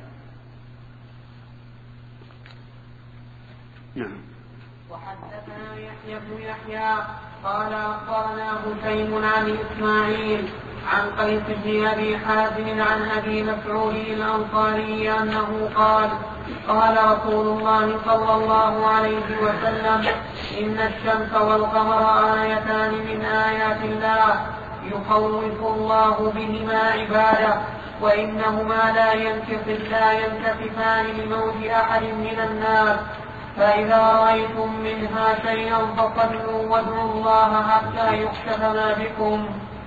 S1: نعم.
S2: وحدثنا يحيى بن يحيى قال أخبرنا هشيم عن إسماعيل عن قيس بن أبي حازم عن أبي مسعود الأنصاري أنه قال قال رسول الله صلى الله عليه وسلم إن الشمس والقمر آيتان من آيات الله يخوف الله بهما عباده وإنهما لا ينكسفان لموت أحد من الناس فإذا رأيتم منها شيئا فصلوا وادعوا الله حتى يكشف ما بكم.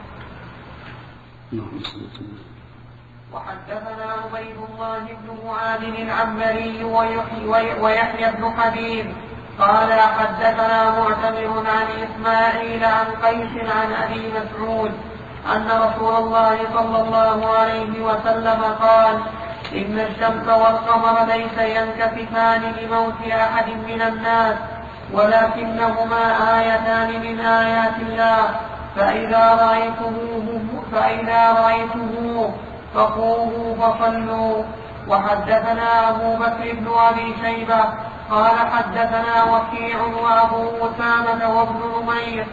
S2: وحدثنا عبيد الله بن معاذ العنبري ويحيى بن حبيب قال حدثنا معتمر عن إسماعيل عن قيس عن أبي مسعود أن رسول الله صلى الله عليه وسلم قال إن الشمس والقمر ليس ينكسفان لموت أحد من الناس ولكنهما آيتان من آيات الله فإذا رأيتموه فقوموا فصلوا. وحدثنا أبو بكر بن أبي شيبة قال حدثنا وكيع وأبو أسامة وابن نمير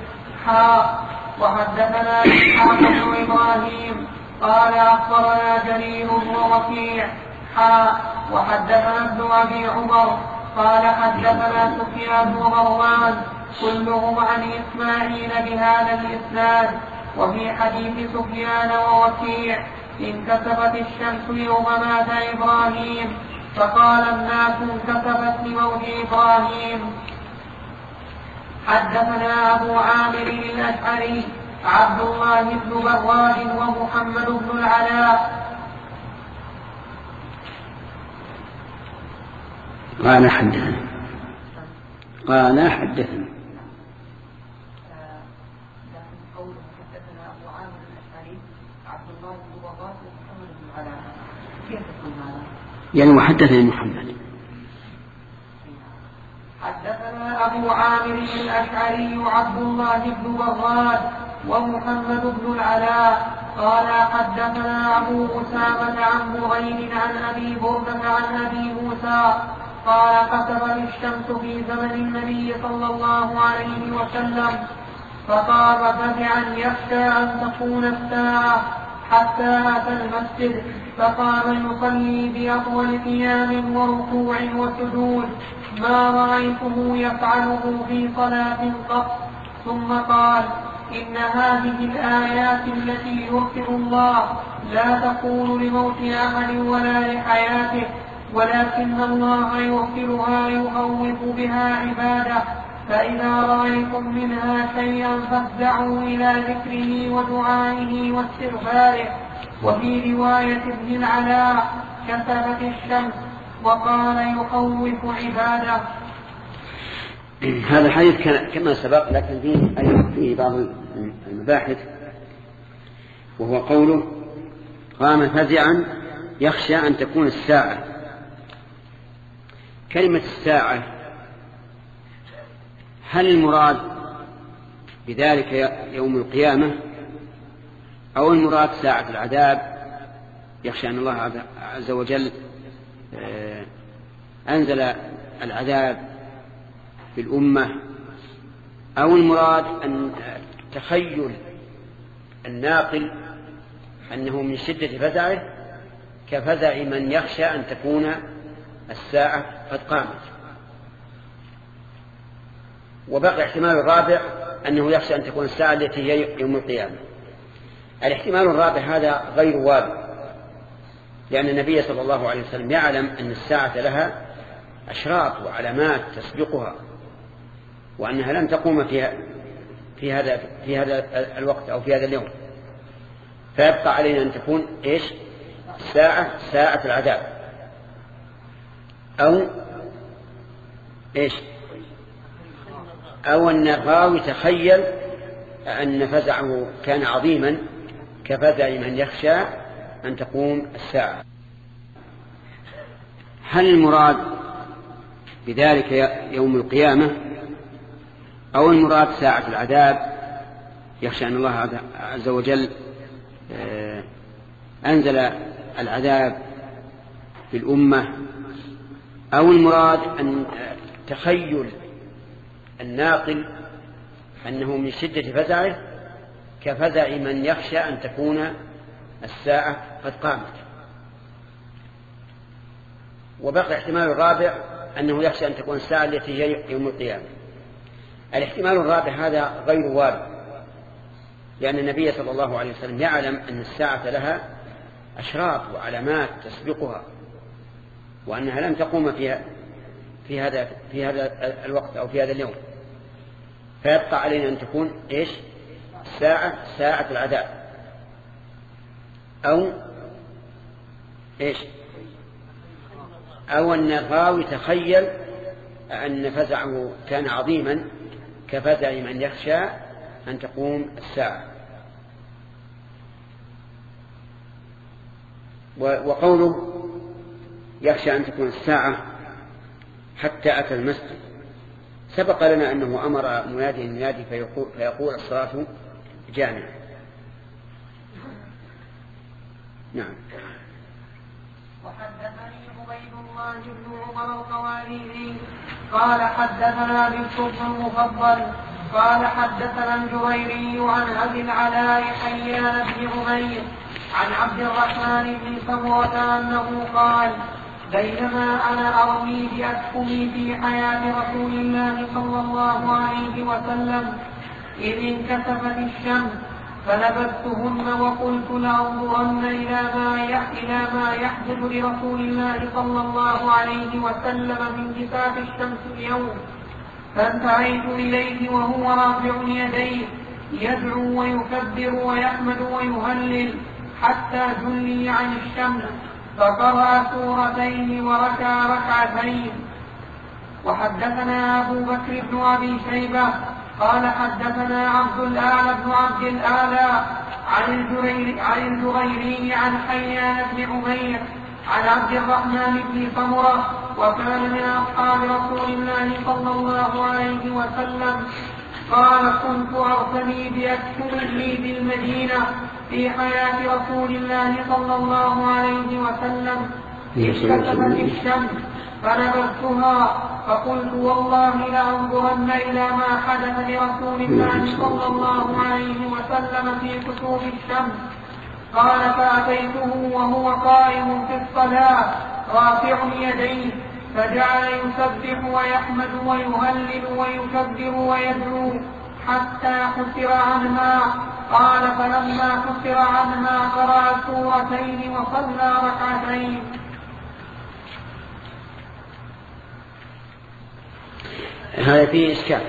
S2: وحدثنا إسحاق بن إبراهيم قال أخبرنا جرير ووكيع وحدثنا ابن أبي عمر قال حدثنا سفيان ومروان كلهم عن إسماعيل بهذا الإسناد. وفي حديث سفيان ووكيع انكسفت الشمس يوم مات إبراهيم فقال الناس انكسفت لموت إبراهيم. حدثنا أبو عامر الأشعري عبد الله بن براد ومحمد بن العلاء
S1: قال حدثنا يعني وحدثني محمد.
S2: حدثنا أبو عامر الأشعري عبد الله بن براد ومحمد بن العلاء قال حدثنا أبو أسامة عن مغير عن أبي بردة عن أبي موسى قال كسفت الشمس في زمن النبي صلى الله عليه وسلم فقام فزعا يخشى أن تكون الساعة حتى أتى المسجد فقام يصلي بأطول قيام وركوع وسجود ما رأيته يفعله في صلاة قط. ثم قال إن هذه الآيات التي يغفر الله لا تكون لموت أحد ولا لحياته ولكن الله يغفرها يخوف بها عباده فإذا رأيتم منها شيئا فافزعوا إلى ذكره ودعائه واستغفاره. وفي رواية ابن العلاء كسفت الشمس وقال يخوف عباده.
S1: هذا الحديث كما سبق لكن فيه بعض المباحث وهو قوله قام فزعا يخشى أن تكون الساعة. كلمة الساعة هل المراد بذلك يوم القيامة أو المراد ساعة العذاب يخشى أن الله عز وجل أنزل العذاب في الأمة، أو المراد أن تخيل الناقل أنه من شدة فزعه كفزع من يخشى أن تكون الساعة قد قامت. وبقي احتمال الرابع أنه يخشى أن تكون الساعة التي هي يوم القيامة. الاحتمال الرابع هذا غير وارد، لأن النبي صلى الله عليه وسلم يعلم أن الساعة لها أشراط وعلامات تسبقها، وأنها لن تقوم في هذا الوقت أو في هذا اليوم، فيبقى علينا أن تكون إيش؟ ساعة العذاب، أو إيش؟ أو أن الراوي تخيل أن فزعه كان عظيما كفزع من يخشى أن تقوم الساعة. هل المراد بذلك يوم القيامة، أو المراد ساعة العذاب يخشى أن الله عز وجل أنزل العذاب في الأمة، أو المراد أن تخيل الناقل أنه من شدة فزعه كفزع من يخشى أن تكون الساعة قد قامت. وبقي احتمال الرابع أنه يخشى أن تكون الساعة التي هي يوم القيامة. الاحتمال الرابع هذا غير وارد، لأن النبي صلى الله عليه وسلم يعلم أن الساعة لها أشراط وعلامات تسبقها، وأنها لن تقوم في هذا الوقت أو في هذا اليوم، فيبقى علينا أن تكون إيش؟ ساعة العذاب، أو إيش؟ أو أن الراوي تخيل أن فزعه كان عظيما كفزع من يخشى أن تقوم الساعة. وقوله يخشى أن تكون الساعة حتى أتى المسجد، سبق لنا أنه أمر منادي النادي فيقول الصلاة جامعة. نعم.
S2: وحدثني عبيد الله بن عمر القواريري قال حدثنا بنت المفضل قال حدثنا الجريري عن أبي العلاء حيان بن عمير عن عبد الرحمن بن سمرة أنه قال بينما أنا أرمي بأسهمي في حياة رسول الله صلى الله عليه وسلم إذ انكسفت الشمس فنبذتهن وقلت لأنظرن إلى ما يحدث لرسول الله صلى الله عليه وسلم من كساف الشمس اليوم، فانتهيت إليه وهو رافع يديه يدعو ويكبر ويحمد ويهلل حتى جلي عن الشمس، فقرأ سورتين وركع ركعتين. وحدثنا أبو بكر بن أبي شيبة قال حدثنا عبد الأعلى بن عبد الأعلى عن الجريري عن حيان بن عمير عن عبد الرحمن بن سمرة وكان من أصحاب رسول الله صلى الله عليه وسلم قال كنت أرتمي بأسهم لي بالمدينة في حياة رسول الله صلى الله عليه وسلم انكسفت الشمس فنبذتها فقلت والله لأنظرن إلى ما حدث لرسول الله صلى الله عليه وسلم في كسوف الشمس. قال فأتيته وهو قائم في الصلاة رافع يديه فجعل يسبح ويحمد ويهلل ويكبر ويدعو حتى حسر عنها. قال فلما حسر عنها قرأ سورتين وصلى ركعتين.
S1: هذا فيه إشكال،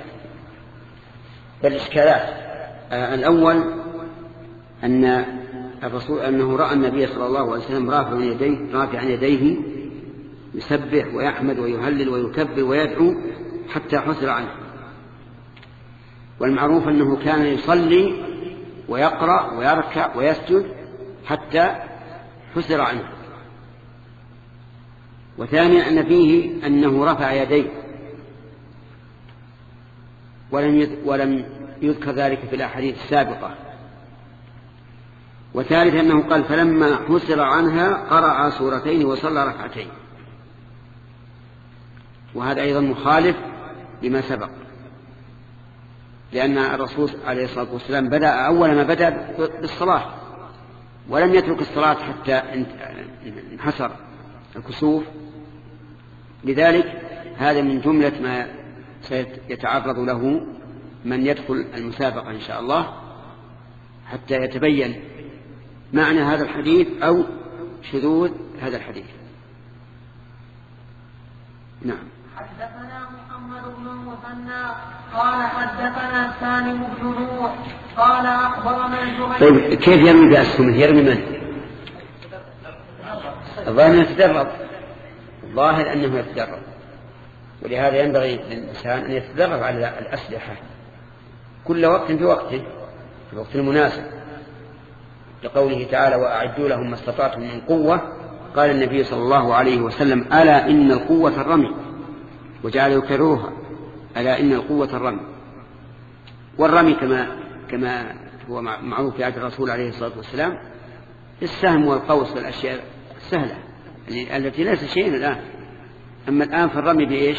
S1: الإشكالات الأول أن الرسول أنه رأى النبي صلى الله عليه وسلم رافعا يديه يسبح ويحمد ويهلل ويكبر ويدعو حتى حسر عنه، والمعروف أنه كان يصلي ويقرأ ويركع ويسجد حتى حسر عنه. وثانيا أن فيه أنه رفع يديه ولم يذكر ذلك في الأحاديث السابقة. وثالث أنه قال فلما حسر عنها قرأ سورتين وصلى ركعتين. وهذا أيضا مخالف لما سبق، لأن الرسول عليه الصلاة والسلام أول ما بدأ بالصلاة ولم يترك الصلاة حتى انحسر الكسوف. لذلك هذا من جملة ما سيتعرض له من يدخل المسابقة إن شاء الله حتى يتبين معنى هذا الحديث أو شذوذ هذا الحديث. نعم.
S2: حدثنا محمد بن المثنى قال حدثنا سالم بن نوح قال أخبرنا الجريري.
S1: طيب كيف يرمي بأسهمه؟ يرمي من؟ الظاهر أنه يتدرب، الظاهر أنه يتدرب، ولهذا ينبغي للإنسان أن يتدرب على الأسلحة كل وقت في وقته، في الوقت المناسب، لقوله تعالى وأعدوا لهم ما استطعتم من قوة. قال النبي صلى الله عليه وسلم ألا إن القوة الرمي، وجعل يكررها ألا إن القوة الرمي. والرمي كما هو معروف في عهد الرسول عليه الصلاة والسلام السهم والقوس والأشياء السهلة التي ليس شيئا الآن. أما الآن في الرمي بإيش؟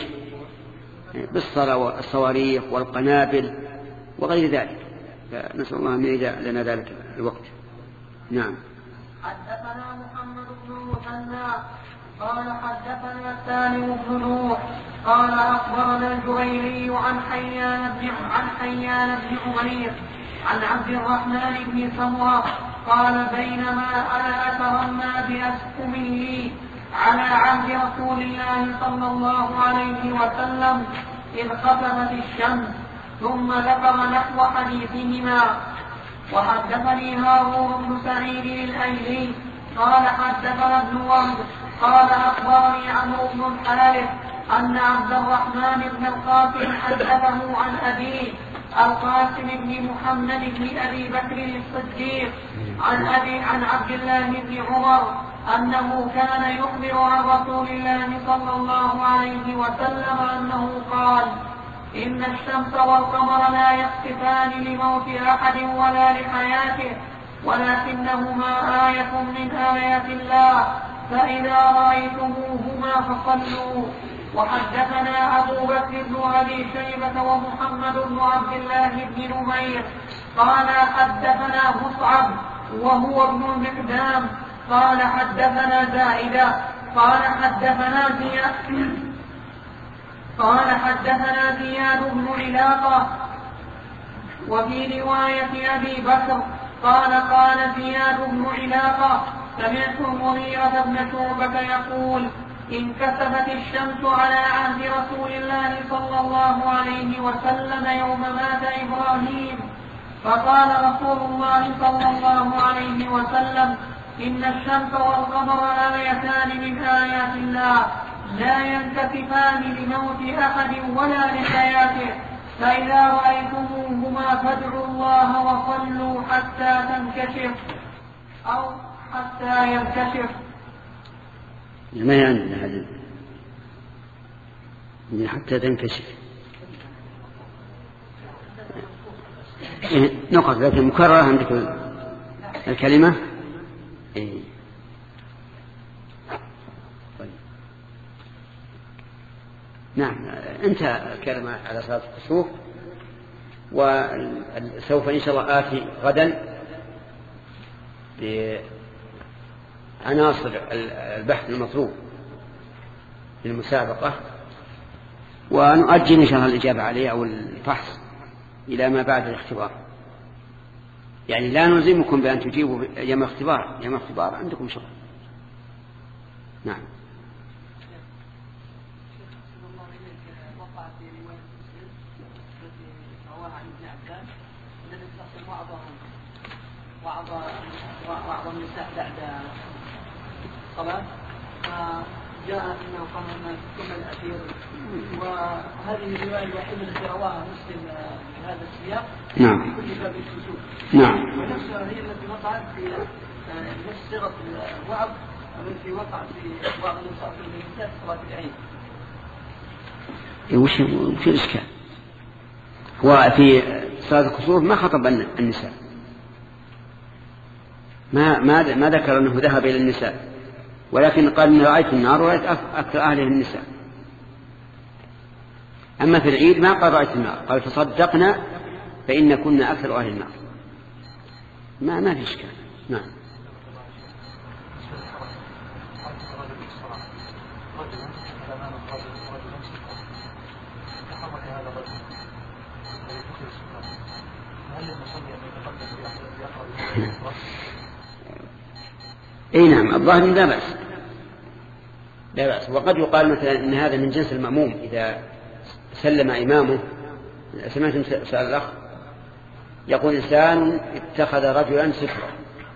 S1: بالصواريخ والقنابل وغير ذلك، فنسأل الله أن يجعل لنا ذلك الوقت. نعم.
S2: حدثنا محمد بن المثنى قال حدثنا سالم بن نوح قال أخبرنا الجريري عن حيان بن عمير عن عبد الرحمن بن سمرة قال بينما أنا أترمى بأسهم لي على عهد رسول الله صلى الله عليه وسلم إذ خسفت الشمس، ثم ذكر نحو حديثهما. وحدثني هارون بن سعيد الأيلي قال حدثنا ابن وهب قال أخبرني عمرو بن الحارث أن عبد الرحمن بن القاسم حدثه عن أبيه القاسم بن محمد بن أبي بكر الصديق عن عبد الله بن عمر أنه كان يخبر عن رسول الله صلى الله عليه وسلم أنه قال إن الشمس والقمر لا يخسفان لموت أحد ولا لحياته ولكنهما آية من آيات الله فإذا رأيتموهما فصلوا. وحدثنا أبو بكر بن أبي شيبة ومحمد بن عبد الله بن نمير قال حدثنا مصعب وهو ابن المقدام قال حدثنا زائدة قال حدثنا زياد بن علاقة. وفي رواية أبي بكر قال زياد بن علاقة سمعت المغيرة بن شعبة يقول انكسفت الشمس على عهد رسول الله صلى الله عليه وسلم يوم مات إبراهيم، فقال رسول الله صلى الله عليه وسلم إن الشمس والقمر آيتان من آيات الله لا ينكسفان لموت أحد ولا لحياته فإذا رأيتموهما فادعوا الله وصلوا حتى تنكشف أو حتى ينكشف.
S1: ما يعني هذا حتى تنكشف نقط، لكن مكررة عندك الكلمة. نعم. انتهى الكلام على صلاة الكسوف، وسوف إن شاء الله آتي غدا بعناصر البحث المطلوب في المسابقة، ونؤجل إن شاء الله الإجابة عليه أو الفحص إلى ما بعد الاختبار. يعني لا نلزمكم بأن تجيبوا يوم الاختبار، يوم الاختبار عندكم شغل. نعم.
S3: وأعظم النساء بعد الصلاة فجاء أنه قام ثم الأخير، وهذه الرواية الوحيدة التي رواها مسلم في هذا السياق.
S1: نعم.
S3: في كل باب الكسوف.
S1: نعم.
S3: ونفسها هي التي وقعت في نفس صيغة الوعظ التي وقعت في وعظ النساء في النساء في صلاة العيد.
S1: وش الإشكال؟ هو في صلاة الكسوف ما خطب النساء، ما ذكر أنه ذهب إلى النساء، ولكن قال إن رأيت النار ورأيت أكثر أهله النساء. أما في العيد ما قال رأيت النار، قال تصدقنا فإن كنا أكثر أهل النار. ما في إشكال. نعم. اي نعم، الظاهر لا بأس، لا بأس. وقد يقال مثلا ان هذا من جنس المأموم، اذا سلم امامه. سمعتم سؤال الاخ يقول انسان اتخذ رجلا سترة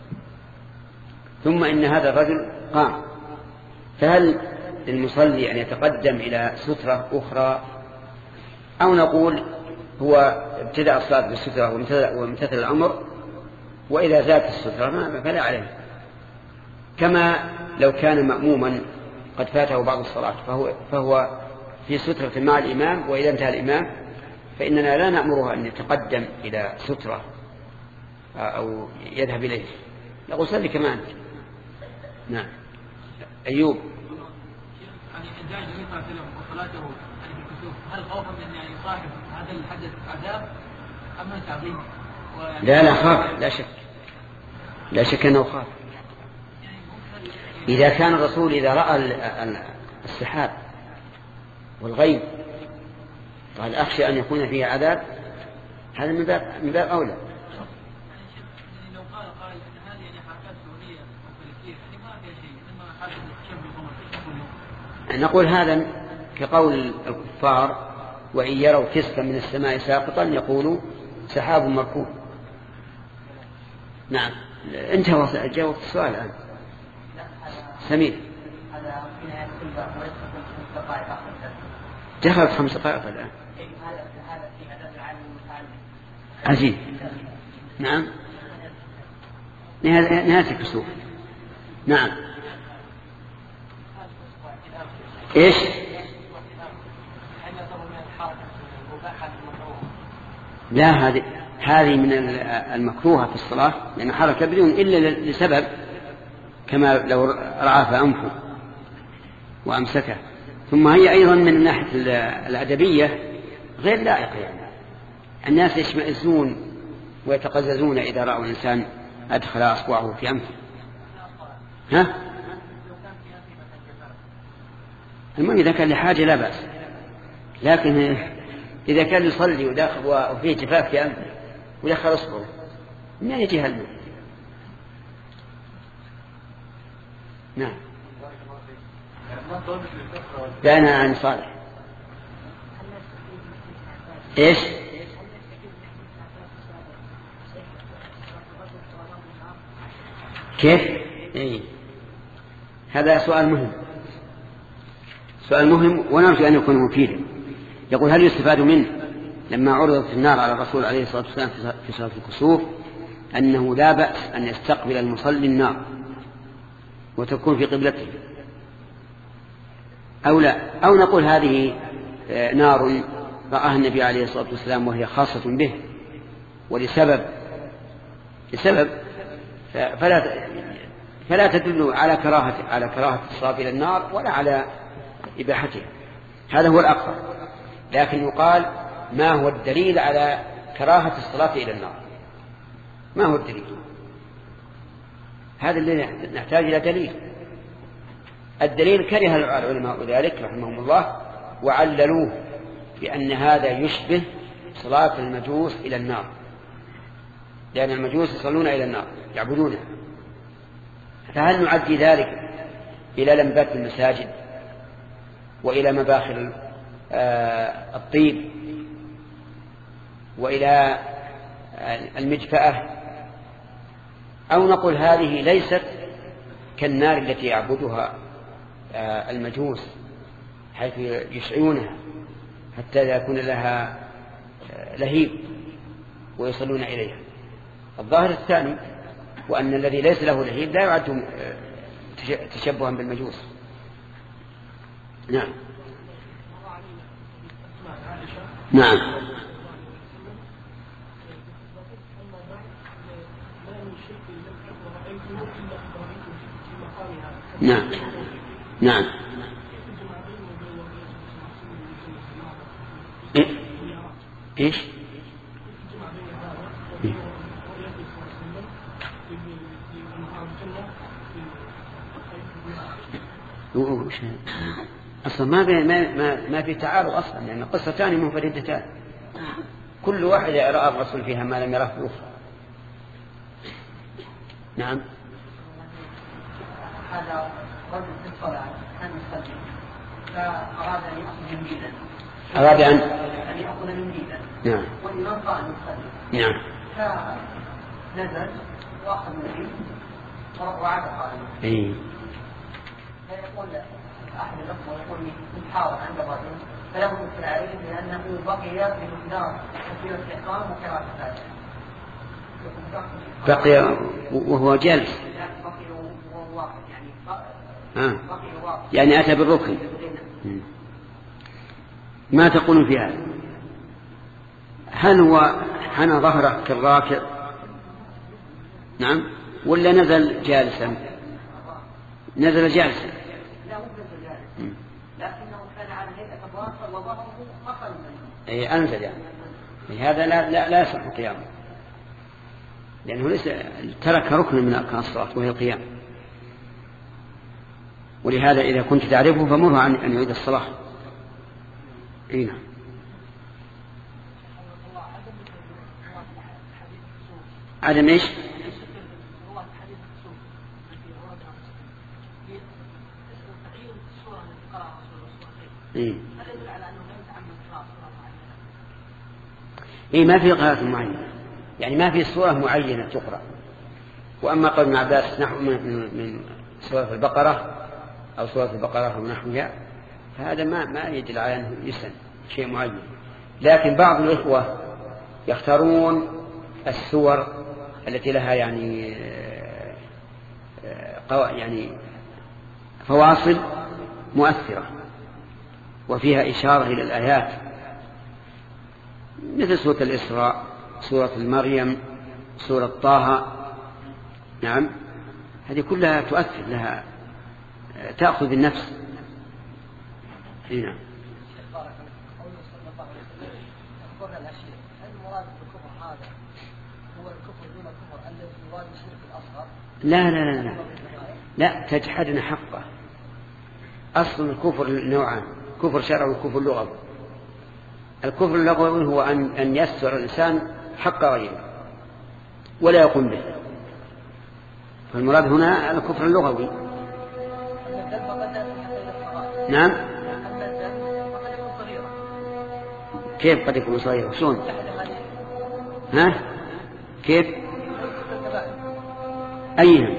S1: ثم ان هذا الرجل قام، فهل للمصلي ان يتقدم الى سترة اخرى، او نقول هو ابتدأ الصلاة بالسترة وامتثل الامر، واذا زادت السترة فلا عليه، كما لو كان مأموما قد فاته بعض الصلاة فهو في سترة مع الإمام، وإذا انتهى الإمام فإننا لا نأمره أن يتقدم إلى سترة أو يذهب إليه، نقول صلي كما أنت. نعم. أيوب.
S3: هل خوفا من أن يصاحب هذا الحدث عذاب أم من تعظيم؟
S1: لا خاف، لا شك أنه خاف. إذا كان الرسول إذا رأى السحاب والغيب قال أخشى أن يكون فيه عذاب، هذا من باب أولى.
S3: لو قال أن هذه حركات سعودية وفلسطين ما فيها شيء، إنما حركة الشمس.
S1: نقول هذا كقول الكفار وإن يروا كسفا من السماء ساقطا يقولوا سحاب مركوب. نعم. انتهى جاوبت السؤال الآن. سمير. دخلت 5 دقائق الآن. عجيب. نعم. نهاية الكسوف. نعم. إيش؟ لا، هذه من المكروهة في الصلاة، لأن حركة بدون إلا لسبب، كما لو رعاف أنفه وأمسكه. ثم هي أيضا من الناحية الأدبية غير لائقة، يعني الناس يشمئزون ويتقززون إذا رأوا الإنسان أدخل أصبعه في أنفه. المهم إذا كان لحاجة لا بأس، لكن إذا كان يصلي وفيه جفاف في أنفه ودخل أصبعه من يجي هالموت. نعم. دعنا عن صالح. إيش؟ كيف؟ إيه؟ هذا سؤال مهم ونرجو أن يكون مفيدا. يقول هل يستفاد منه لما عرضت النار على الرسول عليه الصلاة والسلام في صلاة الكسوف أنه لا بأس أن يستقبل المصلي النار وتكون في قبلته، أو لا، أو نقول هذه نار رآها النبي عليه الصلاة والسلام وهي خاصة به ولسبب فلا تدل على كراهة الصلاة إلى النار ولا على إباحتها. هذا هو الأقرب. لكن يقال ما هو الدليل على كراهة الصلاة إلى النار؟ ما هو الدليل؟ هذا اللي نحتاج إلى دليل. الدليل كره العلماء ذلك رحمهم الله وعللوه بأن هذا يشبه صلاة المجوس إلى النار، لأن المجوس يصلون إلى النار يعبدونها. فهل نعدي ذلك إلى لمبات المساجد وإلى مباخر الطيب وإلى المدفأة، أو نقول هذه ليست كالنار التي يعبدها المجوس حيث يشعلونها حتى يكون لها لهيب ويصلون إليها؟ الظاهر الثاني، وأن الذي ليس له لهيب لا يعد تشبها بالمجوس. نعم. نعم. نعم. نعم. أصلا ما في تعارض أصلا، لأن يعني قصتان منفردتان كل واحد رأى الرسول فيها ما لم يراه في الأخرى. نعم.
S4: هذا رجل في الصلاة كان يصلي فأراد أن يأخذ منديلا.
S1: أراد أن
S4: يأخذ منديلا.
S1: نعم.
S4: والإمام قال يصلي.
S1: نعم.
S4: فنزل وأخذ منديل وعاد قائما.
S1: إيه.
S4: فيقول أحد الأخوة يقول يتحاور عند الرجل فله مثل عليه لأنه بقي بمقدار تكبيرة الإحرام وقراءة الفاتحة.
S1: بقي وهو جالس.
S4: بقي وهو واقف يعني. بقي واقف.
S1: يعني أتى بالركن. ما تقولون في هذا؟ هل هو حنى ظهره كالراكع؟ نعم. ولا نزل جالسا؟ نزل جالسا.
S4: لا مو نزل جالسا. لكنه كان على هيئة الراكع وظهره أقل منه.
S1: أي أنزل يعني. هذا لا يصح قيامه، لأنه ليس ترك ركن من أركان الصلاة وهي القيام. ولهذا إذا كنت تعرفه فمره أن يعيد الصلاة. أي نعم. عدم إيش؟ إيه ما في قراءة معينة، يعني ما في صورة معينة تقرأ. وأما قول ابن عباس نحو من سورة البقرة أو سورة البقرة أو نحوها فهذا ما يدل على أنه يسن شيء معين. لكن بعض الإخوة يختارون السور التي لها يعني فواصل مؤثرة وفيها إشارة إلى الآيات، مثل سورة الإسراء، سورة المريم، سورة طه. نعم. هذه كلها تؤثر، لها تأخذ بالنفس. نعم. لا تجحدن حقه. أصل الكفر نوعان: كفر شرعي وكفر لغوي. الكفر اللغوي هو أن يستر الإنسان حق غيره ولا يقوم به، فالمراد هنا الكفر اللغوي. نعم. كيف قد يكون صغيرا؟ شلون؟ كيف؟ أيهم؟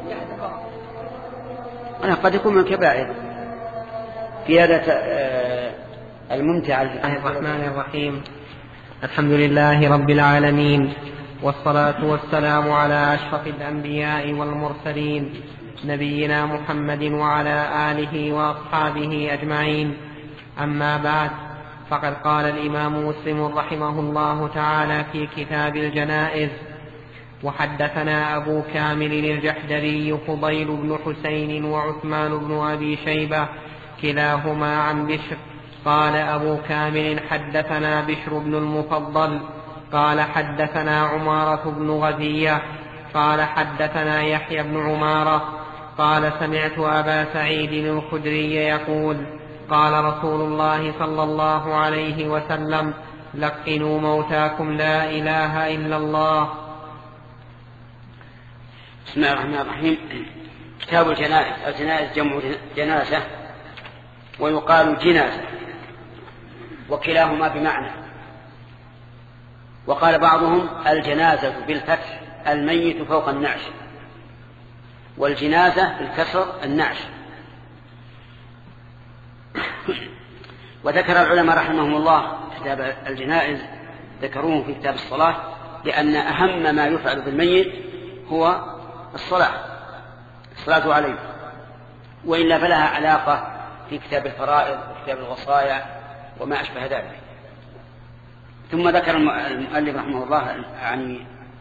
S1: قد يكون من الكبائر. في هذا الممتع.
S2: الرحمن الرحيم. الحمد لله رب العالمين، والصلاة والسلام على أشرف الأنبياء والمرسلين نبينا محمد وعلى آله وأصحابه أجمعين. أما بعد، فقد قال الإمام مسلم رحمه الله تعالى في كتاب الجنائز: وحدثنا أبو كامل الجحدري فضيل بن حسين وعثمان بن أبي شيبة كلاهما عن بشر. قال أبو كامل: حدثنا بشر بن المفضل قال حدثنا عمارة بن غزية قال حدثنا يحيى بن عمارة قال: سمعت أبا سعيد الخدري يقول: قال رسول الله صلى الله عليه وسلم: لقنوا موتاكم لا إله إلا الله.
S1: بسم الله الرحمن الرحيم. كتاب الجنائز. الجنائز جمع جنازة ويقال جنازة، وكلاهما بمعنى. وقال بعضهم: الجنازة بالفتح الميت فوق النعش، والجنازة بالكسر النعش. وذكر العلماء رحمهم الله كتاب الجنائز ذكروه في كتاب الصلاة، لأن أهم ما يفعل بالميت هو الصلاة عليه، وإلا فلها علاقة في كتاب الفرائض وكتاب الوصايا وما أشبه ذلك. ثم ذكر المؤلف رحمه الله عن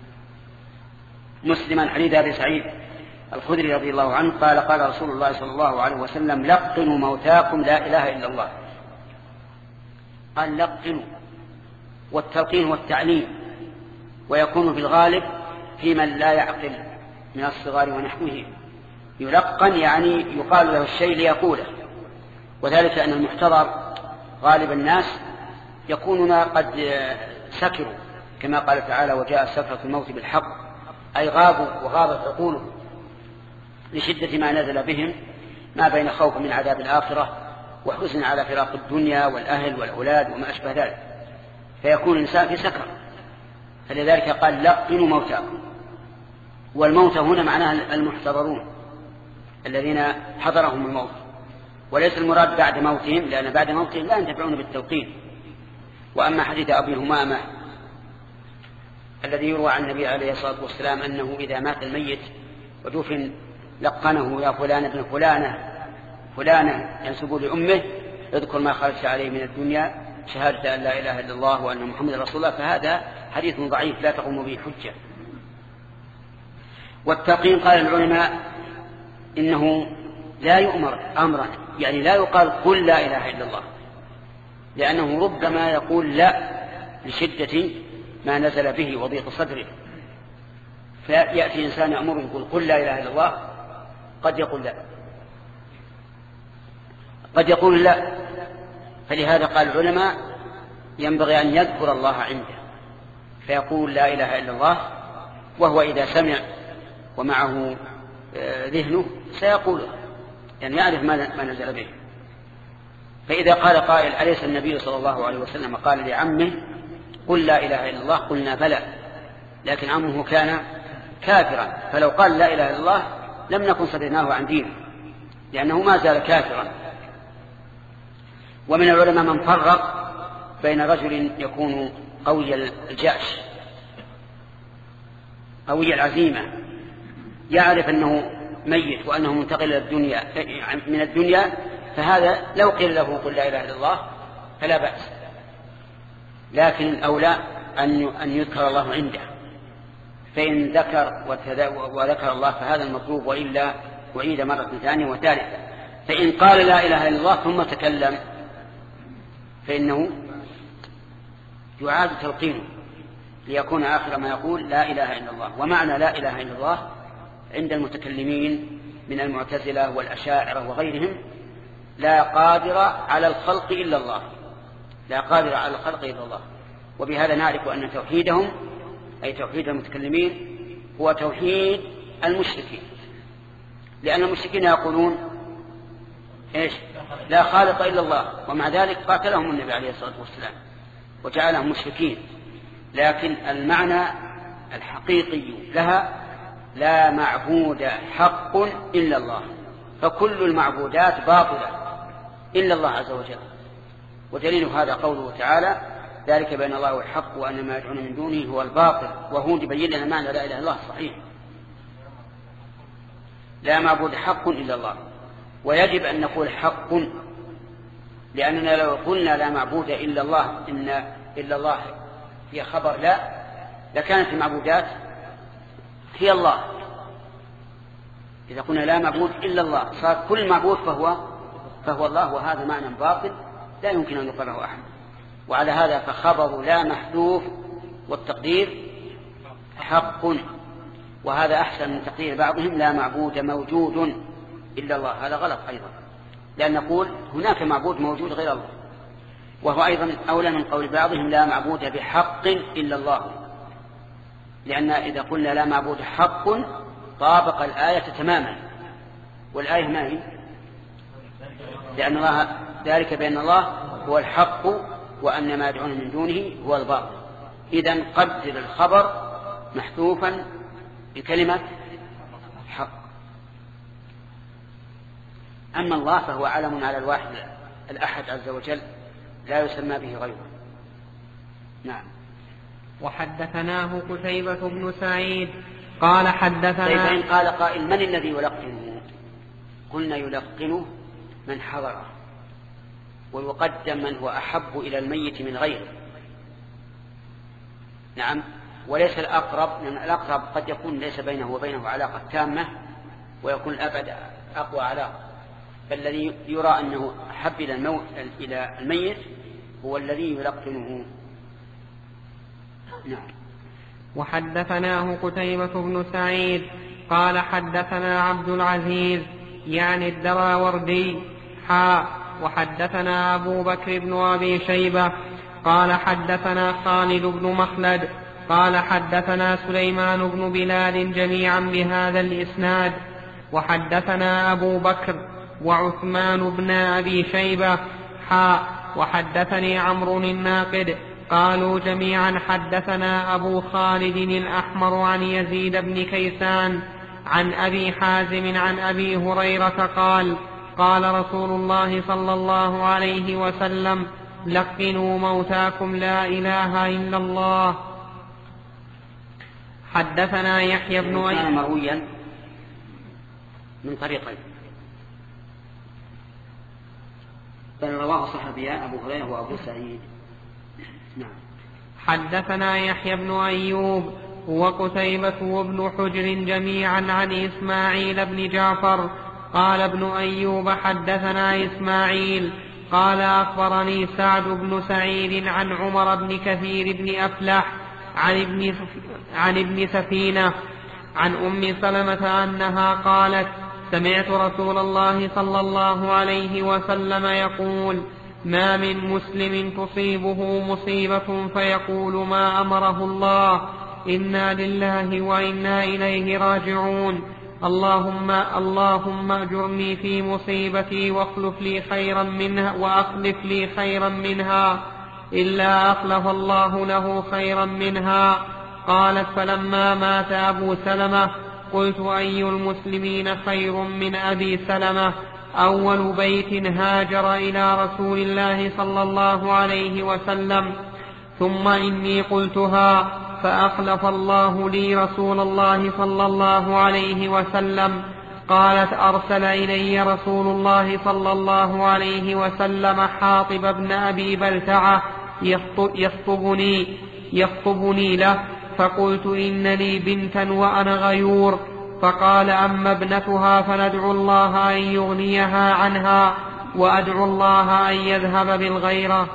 S1: مسلما حديث أبي سعيد الخدري رضي الله عنه قال: قال رسول الله صلى الله عليه وسلم: لقنوا موتاكم لا إله إلا الله. قال لقنوا، والتلقين والتعليم، ويكون في الغالب في من لا يعقل من الصغار ونحوه. يلقن يعني يقال له الشيء ليقوله، وذلك أن المحتضر غالب الناس يكونون قد سكروا، كما قال تعالى وجاء سكرة الموت بالحق، أي غابوا وغابت عقولهم لشدة ما نزل بهم، ما بين خوف من عذاب الآخرة وحزن على فراق الدنيا والأهل والأولاد وما أشبه ذلك، فيكون الإنسان في سكر. فلذلك قال لقنوا موتاكم. والموت هنا معناها المحتضرون الذين حضرهم الموت، وليس المراد بعد موتهم، لأن بعد موتهم لا ينتفعون بالتلقين. وأما حديث أبي همامة الذي يروى عن النبي عليه الصلاة والسلام أنه إذا مات الميت ودفن لقنه يا فلان ابن فلانة ينسب لأمه اذكر ما خرجت عليه من الدنيا شهادة أن لا إله إلا الله وأن محمد رسول الله، فهذا حديث ضعيف لا تقوم به حجة. والتلقين قال العلماء إنه لا يؤمر أمرا، يعني لا يقال قل لا إله إلا الله، لأنه ربما يقول لا لشدة ما نزل به وضيق صدره، فيأتي إنسان يأمره يقول قل لا إله إلا الله، قد يقول لا، قد يقول لا. فلهذا قال العلماء ينبغي أن يذكر الله عنده فيقول لا إله إلا الله، وهو إذا سمع ومعه ذهنه سيقوله، يعني يعرف ما نزل به. فإذا قال قائل أليس النبي صلى الله عليه وسلم قال لعمه قل لا إله إلا الله؟ قلنا بلى، لكن عمه كان كافرا، فلو قال لا إله إلا الله لم نكن صدرناه عن دينه، لأنه ما زال كافرا. ومن العلماء من فرق بين رجل يكون قوي الجأش قوي العزيمة يعرف أنه ميت وأنه منتقل من الدنيا، فهذا لو قيل له قل لا إله إلا الله فلا بأس، لكن الأولى أن يذكر الله عنده، فإن ذكر وذكر الله فهذا المطلوب، وإلا وعيد مرة ثانية وثالثة. فإن قال لا إله إلا الله ثم تكلم فإنه يعاد تلقينه ليكون آخر ما يقول لا إله إلا الله. ومعنى لا إله إلا الله عند المتكلمين من المعتزلة والأشاعرة وغيرهم لا قادر على الخلق إلا الله، لا قادر على الخلق إلا الله. وبهذا نعرف أن توحيدهم أي توحيد المتكلمين هو توحيد المشركين، لأن المشركين يقولون إيش؟ لا خالق إلا الله، ومع ذلك قاتلهم النبي عليه الصلاة والسلام وجعلهم مشركين. لكن المعنى الحقيقي لها لا معبود حق إلا الله، فكل المعبودات باطلة إلا الله عز وجل. ودليل هذا قوله تعالى ذلك بأن الله هو الحق وأن ما يدعون من دونه هو الباطل، وهو يبين لنا معنى لا إله إلا الله صحيح، لا معبود حق إلا الله. ويجب أن نقول حق، لأننا لو قلنا لا معبود إلا الله إن إلا الله هي خبر لا لكانت المعبودات هي الله. إذا قلنا لا معبود إلا الله صار كل معبود فهو الله، وهذا معنى باطل لا يمكن أن يقره أحد. وعلى هذا فخبر لا محذوف والتقدير حق، وهذا أحسن من تقدير بعضهم لا معبود موجود إلا الله، هذا غلط أيضا، لأن نقول هناك معبود موجود غير الله، وهو أيضا أولى من قول بعضهم لا معبود بحق إلا الله، لأن إذا قلنا لا معبود حق طابق الآية تماما، والآية ما هي؟ لأن الله ذلك بأن الله هو الحق وأن ما يدعون من دونه هو الباطل. إذن قدر الخبر محذوفا بكلمة حق. أما الله فهو علم على الواحد الأحد عز وجل لا يسمى به غيره. نعم.
S2: وحدثناه قتيبة بن سعيد قال حدثنا.
S1: فإن قال قائل من الذي يلقنه؟ قلنا يلقنه من حضره، ويقدم من هو أحب إلى الميت من غيره. نعم. وليس الأقرب، لأن الأقرب قد يكون ليس بينه وبينه علاقة تامة ويكون الأبد أقوى علاقة، فالذي يرى أنه أحب إلى الميت هو الذي يلقنه. نعم.
S2: وحدثناه قتيبة بن سعيد قال حدثنا عبد العزيز يعني الدراوردي وحدثنا أبو بكر بن أبي شيبة قال حدثنا خالد بن مخلد قال حدثنا سليمان بن بلال جميعا بهذا الإسناد. وحدثنا أبو بكر وعثمان بن أبي شيبة وحدثني عمرو الناقد قالوا جميعا حدثنا أبو خالد الأحمر عن يزيد بن كيسان عن أبي حازم عن أبي هريرة قال قال رسول الله صلى الله عليه وسلم لقنوا موتاكم لا إله إلا الله. حدثنا يحيى بن
S1: كان مرويا من طريقين، بل رواه الصحابيان أبو هريرة وأبو سعيد. نعم.
S2: حدثنا يحيى بن أيوب وقتيبة وابن حجر جميعا عن إسماعيل بن جعفر قال ابن أيوب حدثنا إسماعيل قال أخبرني سعد بن سعيد عن عمر بن كثير بن أفلح عن ابن سفينة عن أم سلمة أنها قالت سمعت رسول الله صلى الله عليه وسلم يقول ما من مسلم تصيبه مصيبة فيقول ما أمره الله إنا لله وإنا إليه راجعون اللهم أجرني في مصيبتي وأخلف لي خيرا منها إلا أخلف الله له خيرا منها. قالت فلما مات أبو سلمة قلت أي المسلمين خير من أبي سلمة أول بيت هاجر إلى رسول الله صلى الله عليه وسلم ثم إني قلتها فأخلف الله لي رسول الله صلى الله عليه وسلم. قالت أرسل إلي رسول الله صلى الله عليه وسلم حاطب بن أبي بلتعة يخطبني له فقلت إن لي بنتا وأنا غيور فقال أما ابنتها فندعو الله أن يغنيها عنها وأدعو الله أن يذهب بالغيرة.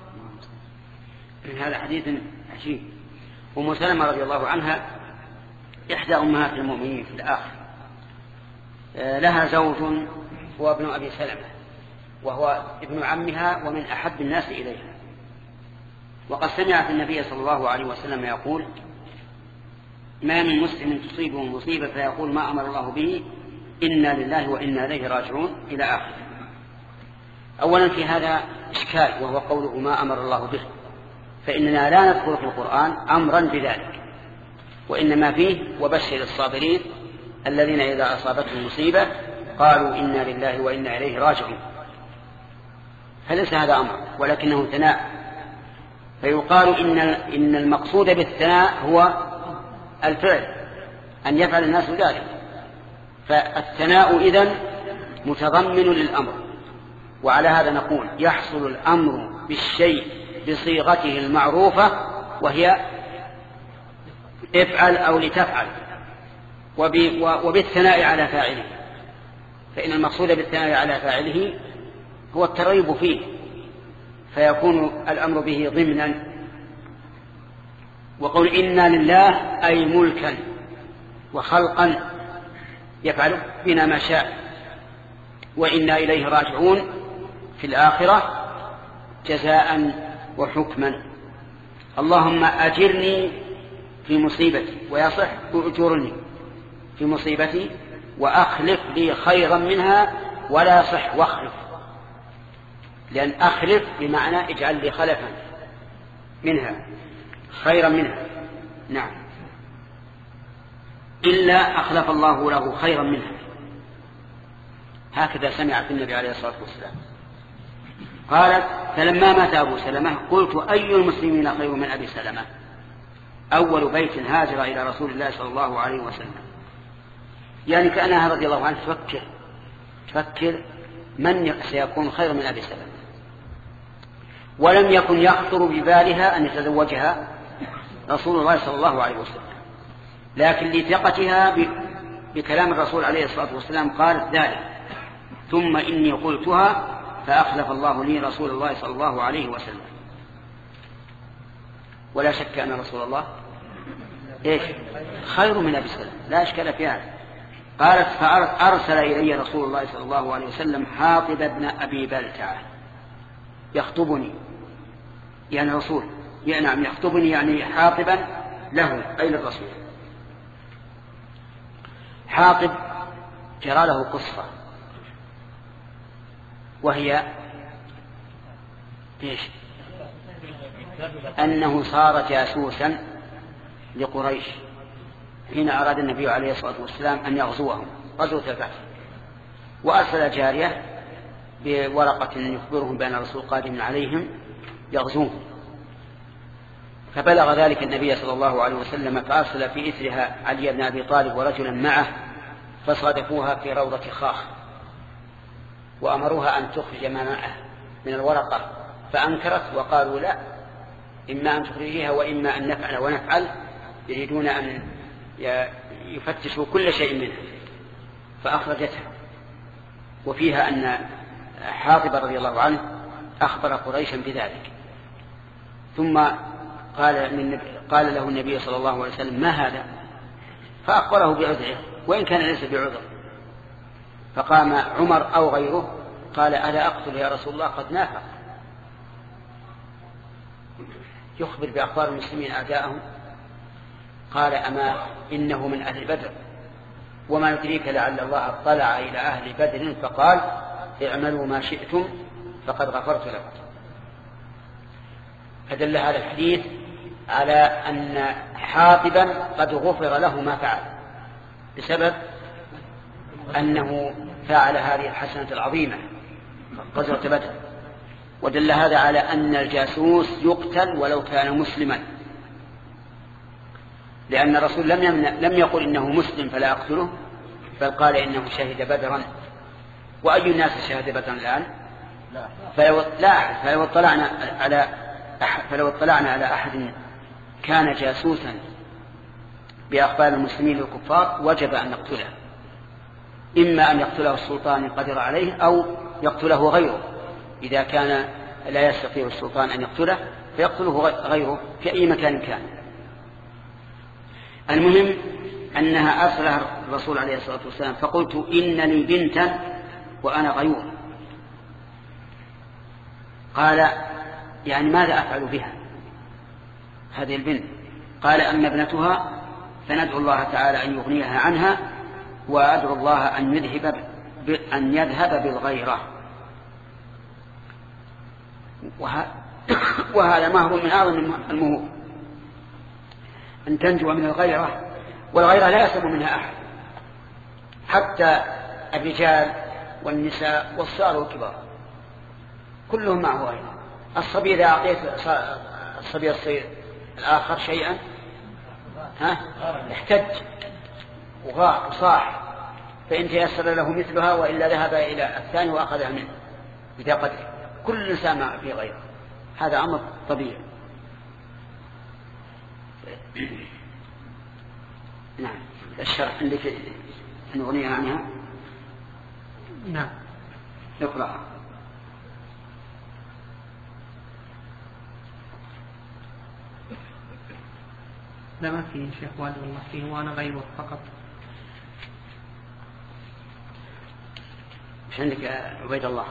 S1: هذا حديث عجيب. أم سلمة رضي الله عنها إحدى أمهات المؤمنين في الآخر، لها زوج هو ابن أبي سلمة وهو ابن عمها ومن أحب الناس إليها، وقد سمعت النبي صلى الله عليه وسلم يقول ما من مسلم تصيبه مصيبة فيقول ما أمر الله به إنا لله وإنا إليه راجعون إلى آخره. أولا في هذا إشكال وهو قوله ما أمر الله به، فإننا لا نذكر في القرآن أمرا بذلك، وإنما فيه وبشر الصابرين الذين إذا أصابتهم مصيبة قالوا إنا لله وإنا إليه راجعون. فليس هذا أمر ولكنه ثناء، فيقال إن المقصود بالثناء هو الفعل، أن يفعل الناس ذلك، فالثناء إذن متضمن للأمر. وعلى هذا نقول يحصل الأمر بالشيء بصيغته المعروفة وهي افعل أو لتفعل، وبالثناء على فاعله، فإن المقصود بالثناء على فاعله هو الترغيب فيه، فيكون الأمر به ضمنا. وقول إنا لله أي ملكا وخلقا يفعل بنا ما شاء، وإنا إليه راجعون في الآخرة جزاء وحكما. اللهم أجرني في مصيبتي، ويصح أجرني في مصيبتي وأخلف لي خيرا منها، ولا يصح واخلف، لأن أخلف بمعنى اجعل لي خلفا منها خيرا منها. نعم، إلا أخلف الله له خيرا منها. هكذا سمعت النبي عليه الصلاة والسلام. قالت فلما مات أبو سلمة قلت أي المسلمين خير من أبي سلمة أول بيت هاجر إلى رسول الله صلى الله عليه وسلم. يعني كأنها رضي الله عنه تفكر من سيكون خير من أبي سلمة، ولم يكن يخطر ببالها أن يتزوجها رسول الله صلى الله عليه وسلم، لكن لثقتها بكلام الرسول عليه الصلاة والسلام قالت ذلك. ثم إني قلتها فأخلف الله لي رسول الله صلى الله عليه وسلم. ولا شك أن رسول الله خير من أبي سلمة، لا إشكال في هذا. قالت فأرسل إلي رسول الله صلى الله عليه وسلم حاطب بن أبي بلتعة يخطبني، يعني رسول، يعني يخطبني يعني حاطبا له أي للرسول. حاطب جرى له قصة، وهي إيش؟ أنه صار جاسوسا لقريش حين أراد النبي عليه الصلاة والسلام أن يغزوهم غزوة الفتح، وأرسل جارية بورقة يخبرهم بأن الرسول قادم عليهم يغزوهم، فبلغ ذلك النبي صلى الله عليه وسلم فأرسل في إثرها علي بن أبي طالب ورجلا معه، فصادفوها في روضة خاخ وأمروها أن تخرج ما معه من الورقة، فأنكرت وقالوا لا، إما أن تخرجيها وإما أن نفعل ونفعل، يريدون أن يفتشوا كل شيء منها، فأخرجتها. وفيها أن حاطب رضي الله عنه أخبر قريشا بذلك، ثم قال له النبي صلى الله عليه وسلم ما هذا؟ فأخبره بعذره وإن كان ليس بعذر، فقام عمر أو غيره قال ألا أقتل يا رسول الله قد نافق، يخبر بأخبار المسلمين أعداءهم. قال أما إنه من أهل بدر، وما يدريك لعل الله اطلع إلى أهل بدر فقال اعملوا ما شئتم فقد غفرت لكم. فدل هذا الحديث على أن حاطبا قد غفر له ما فعل بسبب أنه فعل هذه الحسنة العظيمة غزوة بدر. ودل هذا على أن الجاسوس يقتل ولو كان مسلما، لأن الرسول لم يقل إنه مسلم فلا أقتله، بل قال إنه شهد بدرا. وأي الناس شهد بدرا الآن؟ فلو اطلعنا على أحد كان جاسوسا بأخبار المسلمين والكفار وجب أن نقتله، إما أن يقتله السلطان إن قدر عليه أو يقتله غيره، إذا كان لا يستطيع السلطان أن يقتله فيقتله غيره في أي مكان كان. المهم أنها أرسلها الرسول عليه الصلاة والسلام، فقلت إنني بنتا وأنا غيور. قال يعني ماذا أفعل بها هذه البنت؟ قال أما ابنتها فندعو الله تعالى أن يغنيها عنها، وأدعو الله أن يذهب بالغيرة. وهذا مهر من أعظم المهور، أن تنجو من الغيرة، والغيرة لا يسلم منها أحد، حتى الرجال والنساء والصغار والكبار كلهم معه غيرة. الصبي إذا أعطيت الصبي الصغير الآخر شيئا احتج وغار وصاح، فإن تيسر له مثلها وإلا ذهب إلى الثاني وأخذها منه إذا قدر. كل إنسان في غيره، هذا أمر طبيعي. نعم. الشرح عندك نغني عنها؟
S2: نعم.
S1: اقرأ.
S2: لا ما فيه شيخ والد والله فيه، وأنا غيره فقط.
S1: مش عندك عبيد الله؟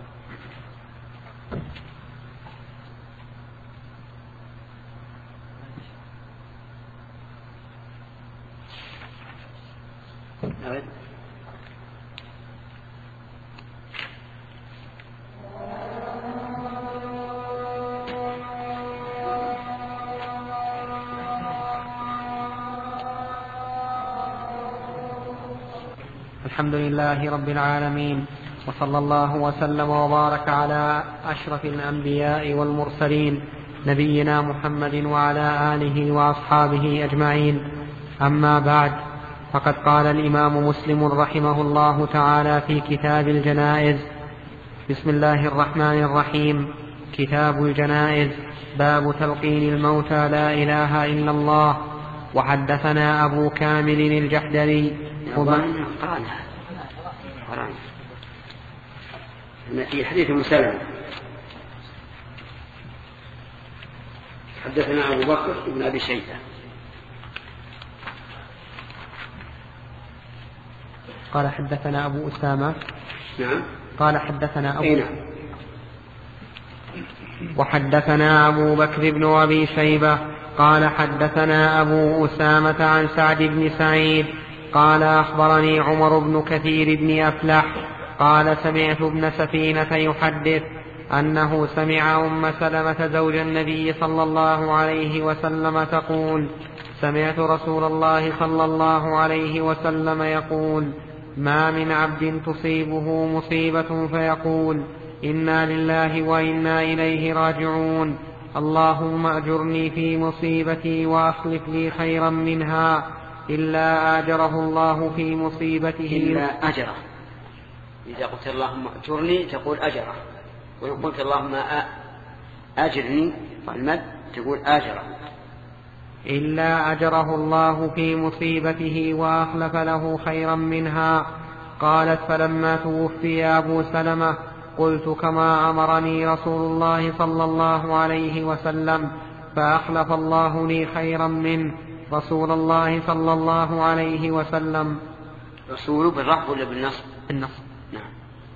S1: أريد.
S2: الحمد لله رب العالمين، وصلى الله وسلم وبارك على أشرف الأنبياء والمرسلين نبينا محمد وعلى آله وأصحابه أجمعين. أما بعد، فقد قال الإمام مسلم رحمه الله تعالى في كتاب الجنائز: بسم الله الرحمن الرحيم. كتاب الجنائز. باب تلقين الموتى لا إله إلا الله. وحدثنا أبو كامل الجحدري
S1: في حديث مسلم حدثنا أبو بكر بن أبي شيبة
S2: قال حدثنا أبو أسامة.
S1: نعم.
S2: قال حدثنا أبو
S1: نعم.
S2: وحدثنا أبو بكر بن أبي شيبة قال حدثنا أبو أسامة عن سعد بن سعيد قال أخبرني عمر بن كثير بن أفلح قال سمعت ابن سفينة يحدث أنه سمع أم سلمة زوج النبي صلى الله عليه وسلم تقول سمعت رسول الله صلى الله عليه وسلم يقول ما من عبد تصيبه مصيبة فيقول إنا لله وإنا إليه راجعون اللهم أجرني في مصيبتي وأخلف لي خيرا منها إلا آجره الله في مصيبته.
S1: إلا أجره. إذا قلت اللهم أجرني تقول أجره، وإن قلت اللهم أجرني فالمد تقول آجره.
S2: إلا أجره الله في مصيبته وأخلف له خيرا منها. قالت فلما توفي أبو سلمة قلت كما أمرني رسول الله صلى الله عليه وسلم فأخلف الله لي خيرا منه رسول الله صلى الله عليه وسلم.
S1: رسول بالرفع ولا بالنصب؟
S2: بالنصب.
S1: نعم.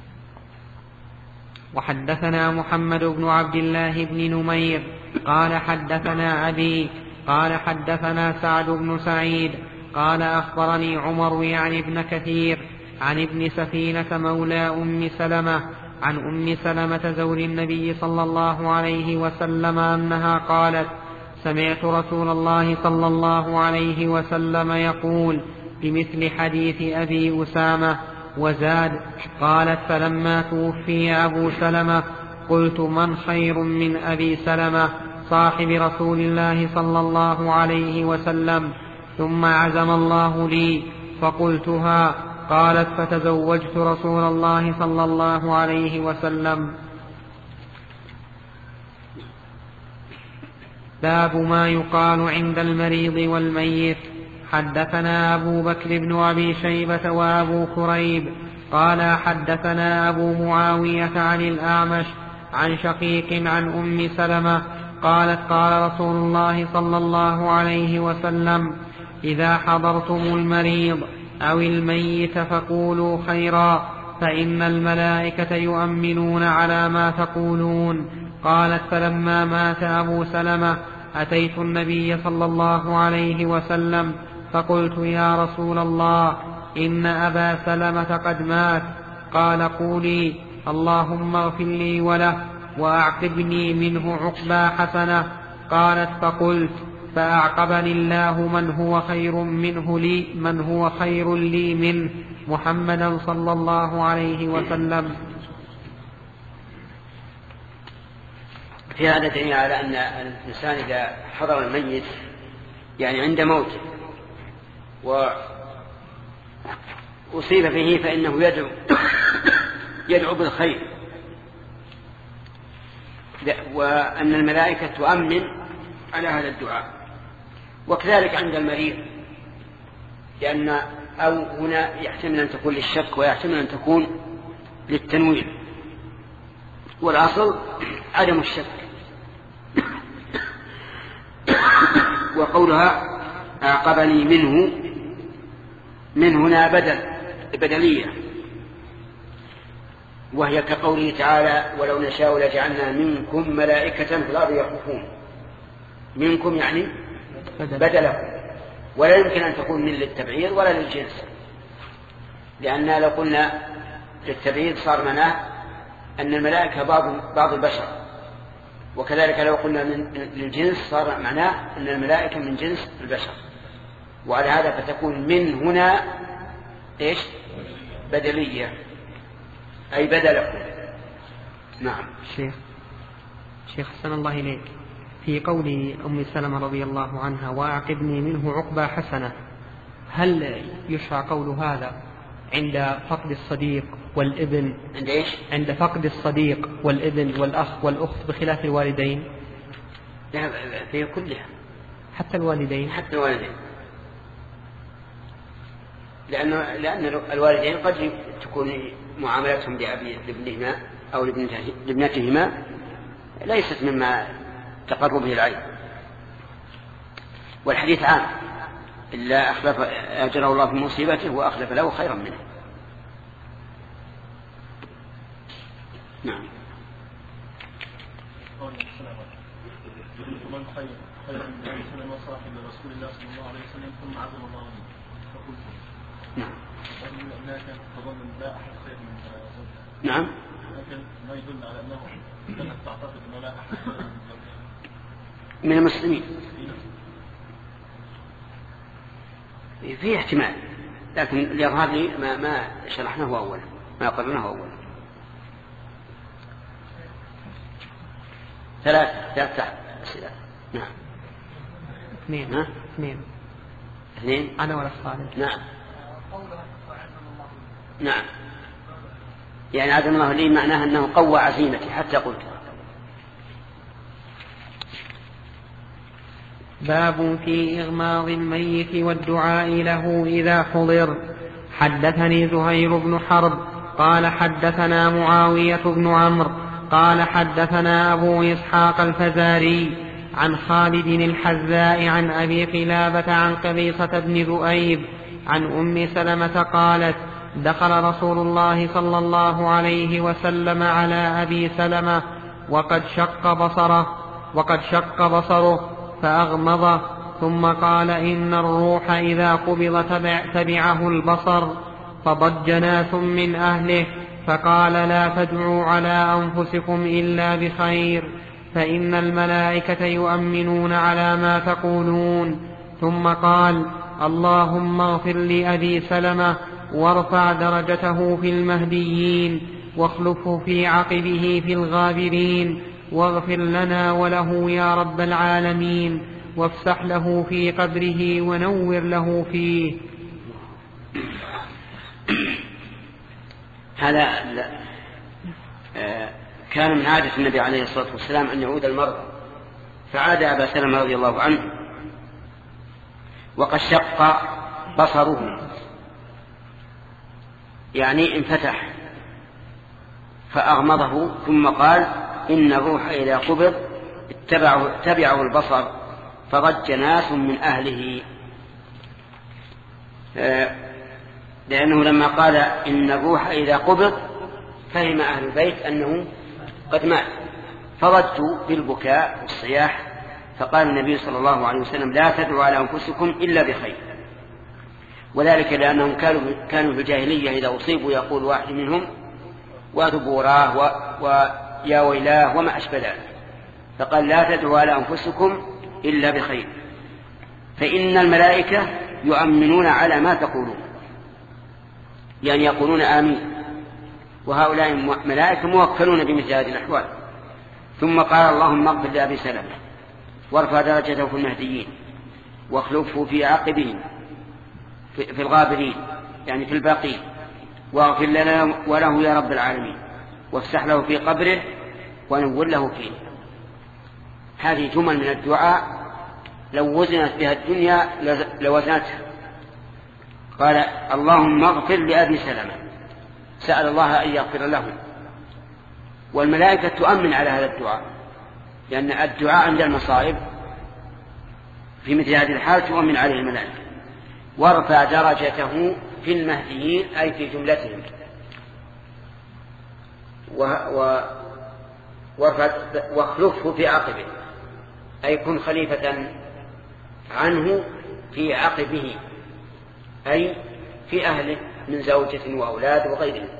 S2: وحدثنا محمد بن عبد الله بن نمير قال حدثنا أبي قال حدثنا سعد بن سعيد قال أخبرني عمر يعني ابن كثير عن ابن سفينة مولى أم سلمة عن أم سلمة زوج النبي صلى الله عليه وسلم أنها قالت سمعت رسول الله صلى الله عليه وسلم يقول بمثل حديث أبي أسامة وزاد. قالت فلما توفي أبو سلمة قلت من خير من أبي سلمة صاحب رسول الله صلى الله عليه وسلم ثم عزم الله لي فقلتها. قالت فتزوجت رسول الله صلى الله عليه وسلم. باب ما يقال عند المريض والميت. حدثنا أبو بكر بن أبي شيبة وأبو كريب قال حدثنا أبو معاوية عن الأعمش عن شقيق عن أم سلمة قالت قال رسول الله صلى الله عليه وسلم إذا حضرتم المريض أو الميت فقولوا خيرا فإن الملائكة يؤمنون على ما تقولون. قالت فلما مات أبو سلمة أتيت النبي صلى الله عليه وسلم فقلت يا رسول الله إن أبا سلمة قد مات. قال قولي اللهم اغفر لي وله وأعقبني منه عقبى حسنة. قالت فقلت فأعقبني الله من هو خير لي منه محمدا صلى الله عليه وسلم.
S1: في هذا دليل على أن الإنسان إذا حضر الميت يعني عند موته وأصيب فيه فإنه يدعو بالخير، وأن الملائكة تؤمن على هذا الدعاء. وكذلك عند المريض، لأن أو هنا يحتمل أن تكون للشك ويحتمل أن تكون للتنوين، والأصل عدم الشك. وقولها أعقبني منه، من هنا بدلية، وهي كقوله تعالى ولو نشاء لجعلنا منكم ملائكة في الأرض يخلفون. منكم يعني بدله، ولا يمكن أن تكون من للتبعير ولا للجنس، لأننا لو قلنا للتبعير صار معناه أن الملائكة بعض البشر، وكذلك لو قلنا للجنس صار معناه أن الملائكة من جنس البشر. وعلى هذا فتكون من هنا إيش؟ بدلية، أي بدله. نعم.
S2: شيخ حسن الله إليك، في قول أم سلمة رضي الله عنها وأعقبني منه عقبى حسنة، هل يشرع قول هذا عند فقد الصديق والابن؟
S1: عند إيش؟
S2: عند فقد الصديق والابن والأخ والأخت بخلاف الوالدين؟
S1: لا، في كلها، حتى الوالدين. لأن الوالدين قد تكون معاملتهم لابنهما أو لابنتهما ليست مما تقر به العين، والحديث عام إلا أخلف أجره الله في مصيبته وأخلف له خيرا منه. نعم.
S5: من خير من النبي صلى وصاحب رسول الله صلى الله عليه وسلم ثم عظم الله عنه فقلت
S1: نعم.
S5: هناك تظن لا أحد خير من زوجها.
S1: نعم.
S5: لكن ما يدل على أنه كانت تعتقد أنه لا أحد خير من زوجها
S1: من المسلمين. في احتمال، لكن الإظهار لي ما شرحناه أولا، ما قررناه أولا. ثلاثة أسئلة. نعم. اثنين.
S2: أنا ولا صالح.
S1: نعم. نعم. يعني عزم الله لي معناها أنه قوى عزيمتي حتى قلت.
S2: باب في إغماض الميت والدعاء له إذا حضر. حدثني زهير بن حرب قال حدثنا معاوية بن عمرو قال حدثنا أبو إسحاق الفزاري عن خالد الحذاء عن أبي قلابة عن قبيصة بن ذؤيب عن أم سلمة قالت دخل رسول الله صلى الله عليه وسلم على أبي سلمة وقد شق بصره فأغمضه ثم قال إن الروح إذا قبض تبعه البصر. فضج ناس من أهله فقال لا تدعوا على أنفسكم إلا بخير فإن الملائكة يؤمنون على ما تقولون. ثم قال اللهم اغفر لأبي سلمة وارفع درجته في المهديين واخلفه في عقبه في الغابرين واغفر لنا وله يا رب العالمين وافسح له في قبره ونور له فيه.
S1: هذا كان من عادة النبي عليه الصلاة والسلام أن يعود المرضى، فعاد أبا سلمة رضي الله عنه وقد شق بصره، يعني انفتح، فأغمضه ثم قال إن الروح إذا قبض تبعه البصر. فضج ناس من أهله، لأنه لما قال إن الروح إذا قبض فهم أهل البيت أنه قد مات، فضجوا بالبكاء والصياح. فقال النبي صلى الله عليه وسلم لا تدعوا على أنفسكم إلا بخير، وذلك لأنهم كانوا في الجاهلية إذا أصيبوا يقول واحد منهم وذبوراه ويا ويلاه وما أشبه ذلك، فقال لا تدعوا على أنفسكم إلا بخير فإن الملائكة يؤمنون على ما تقولون، يعني يقولون آمين، وهؤلاء ملائكة موكلون بمثل هذه الأحوال. ثم قال اللهم اغفر لأبي سلمة وارفع درجته في المهديين واخلفه في عقبهم في الغابرين، يعني في الباقين، واغفر لنا وله يا رب العالمين وافسح له في قبره ونور له فيه. هذه جمل من الدعاء لو وزنت بها الدنيا لوزنتها. قال اللهم اغفر لأبي سلمة، سأل الله أن يغفر له، والملائكة تؤمن على هذا الدعاء، لأن الدعاء عند المصائب في مثل هذه الحال تؤمن عليه الملائكة. وارفع درجته في المهديين أي في جملتهم، واخلفه في عقبه أي كن خليفة عنه في عقبه أي في أهله من زوجة وأولاد وغيرهم.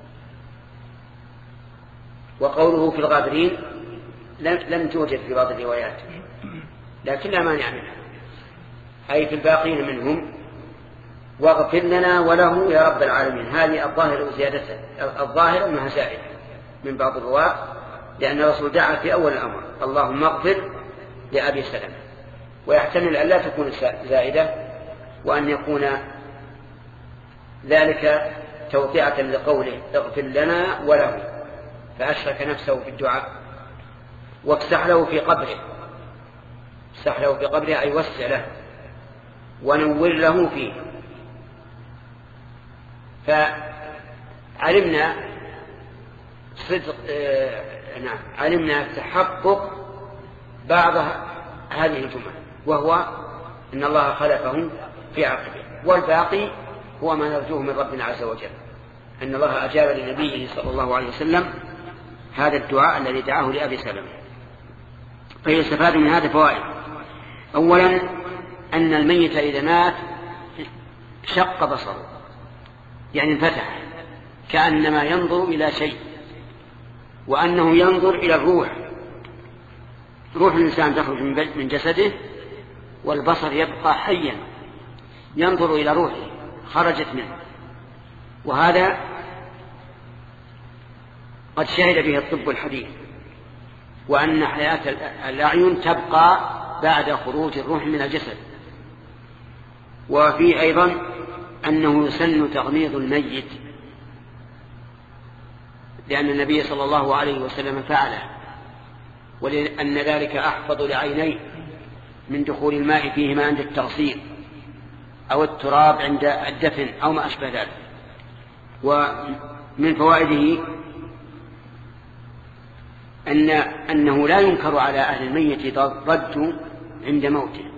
S1: وقوله في الغابرين لم توجد في بعض الروايات لكن لا مانع منها، أي في الباقين منهم. واغفر لنا وله يا رب العالمين، هذه الظاهر زيادته، الظاهر أنها زائدة من بعض الرواة، لأن الرسول دعا في أول الأمر اللهم اغفر لأبي سلمة، ويحتمل أن لا تكون زائدة وأن يكون ذلك توطئة لقوله اغفر لنا وله، فأشرك نفسه في الدعاء. وافسح له في قبره، افسح له في قبره أي وسع له ونور له فيه. فعلمنا صدق علمنا تحقق بعض هذه الجمل، وهو إن الله خلقه في عقبه، والباقي هو ما نرجوه من ربنا عز وجل، أن الله أجاب لنبيه صلى الله عليه وسلم هذا الدعاء الذي دعاه لأبي سلمة. فيستفاد من هذا فوائد. أولا أن الميت إذا مات شق بصره، يعني انفتح كأنما ينظر إلى شيء، وأنه ينظر إلى الروح. روح الإنسان تخرج من جسده والبصر يبقى حيا ينظر إلى روحه خرجت منه، وهذا قد شهد به الطب الحديث، وأن حياة الأعين تبقى بعد خروج الروح من الجسد. وفي أيضا أنه يسن تغميض الميت، لأن النبي صلى الله عليه وسلم فعله، ولأن ذلك أحفظ لعينيه من دخول الماء فيهما عند التغسيل أو التراب عند الدفن أو ما أشبه ذلك. ومن فوائده أنه لا ينكر على أهل الميت ضد عند موته،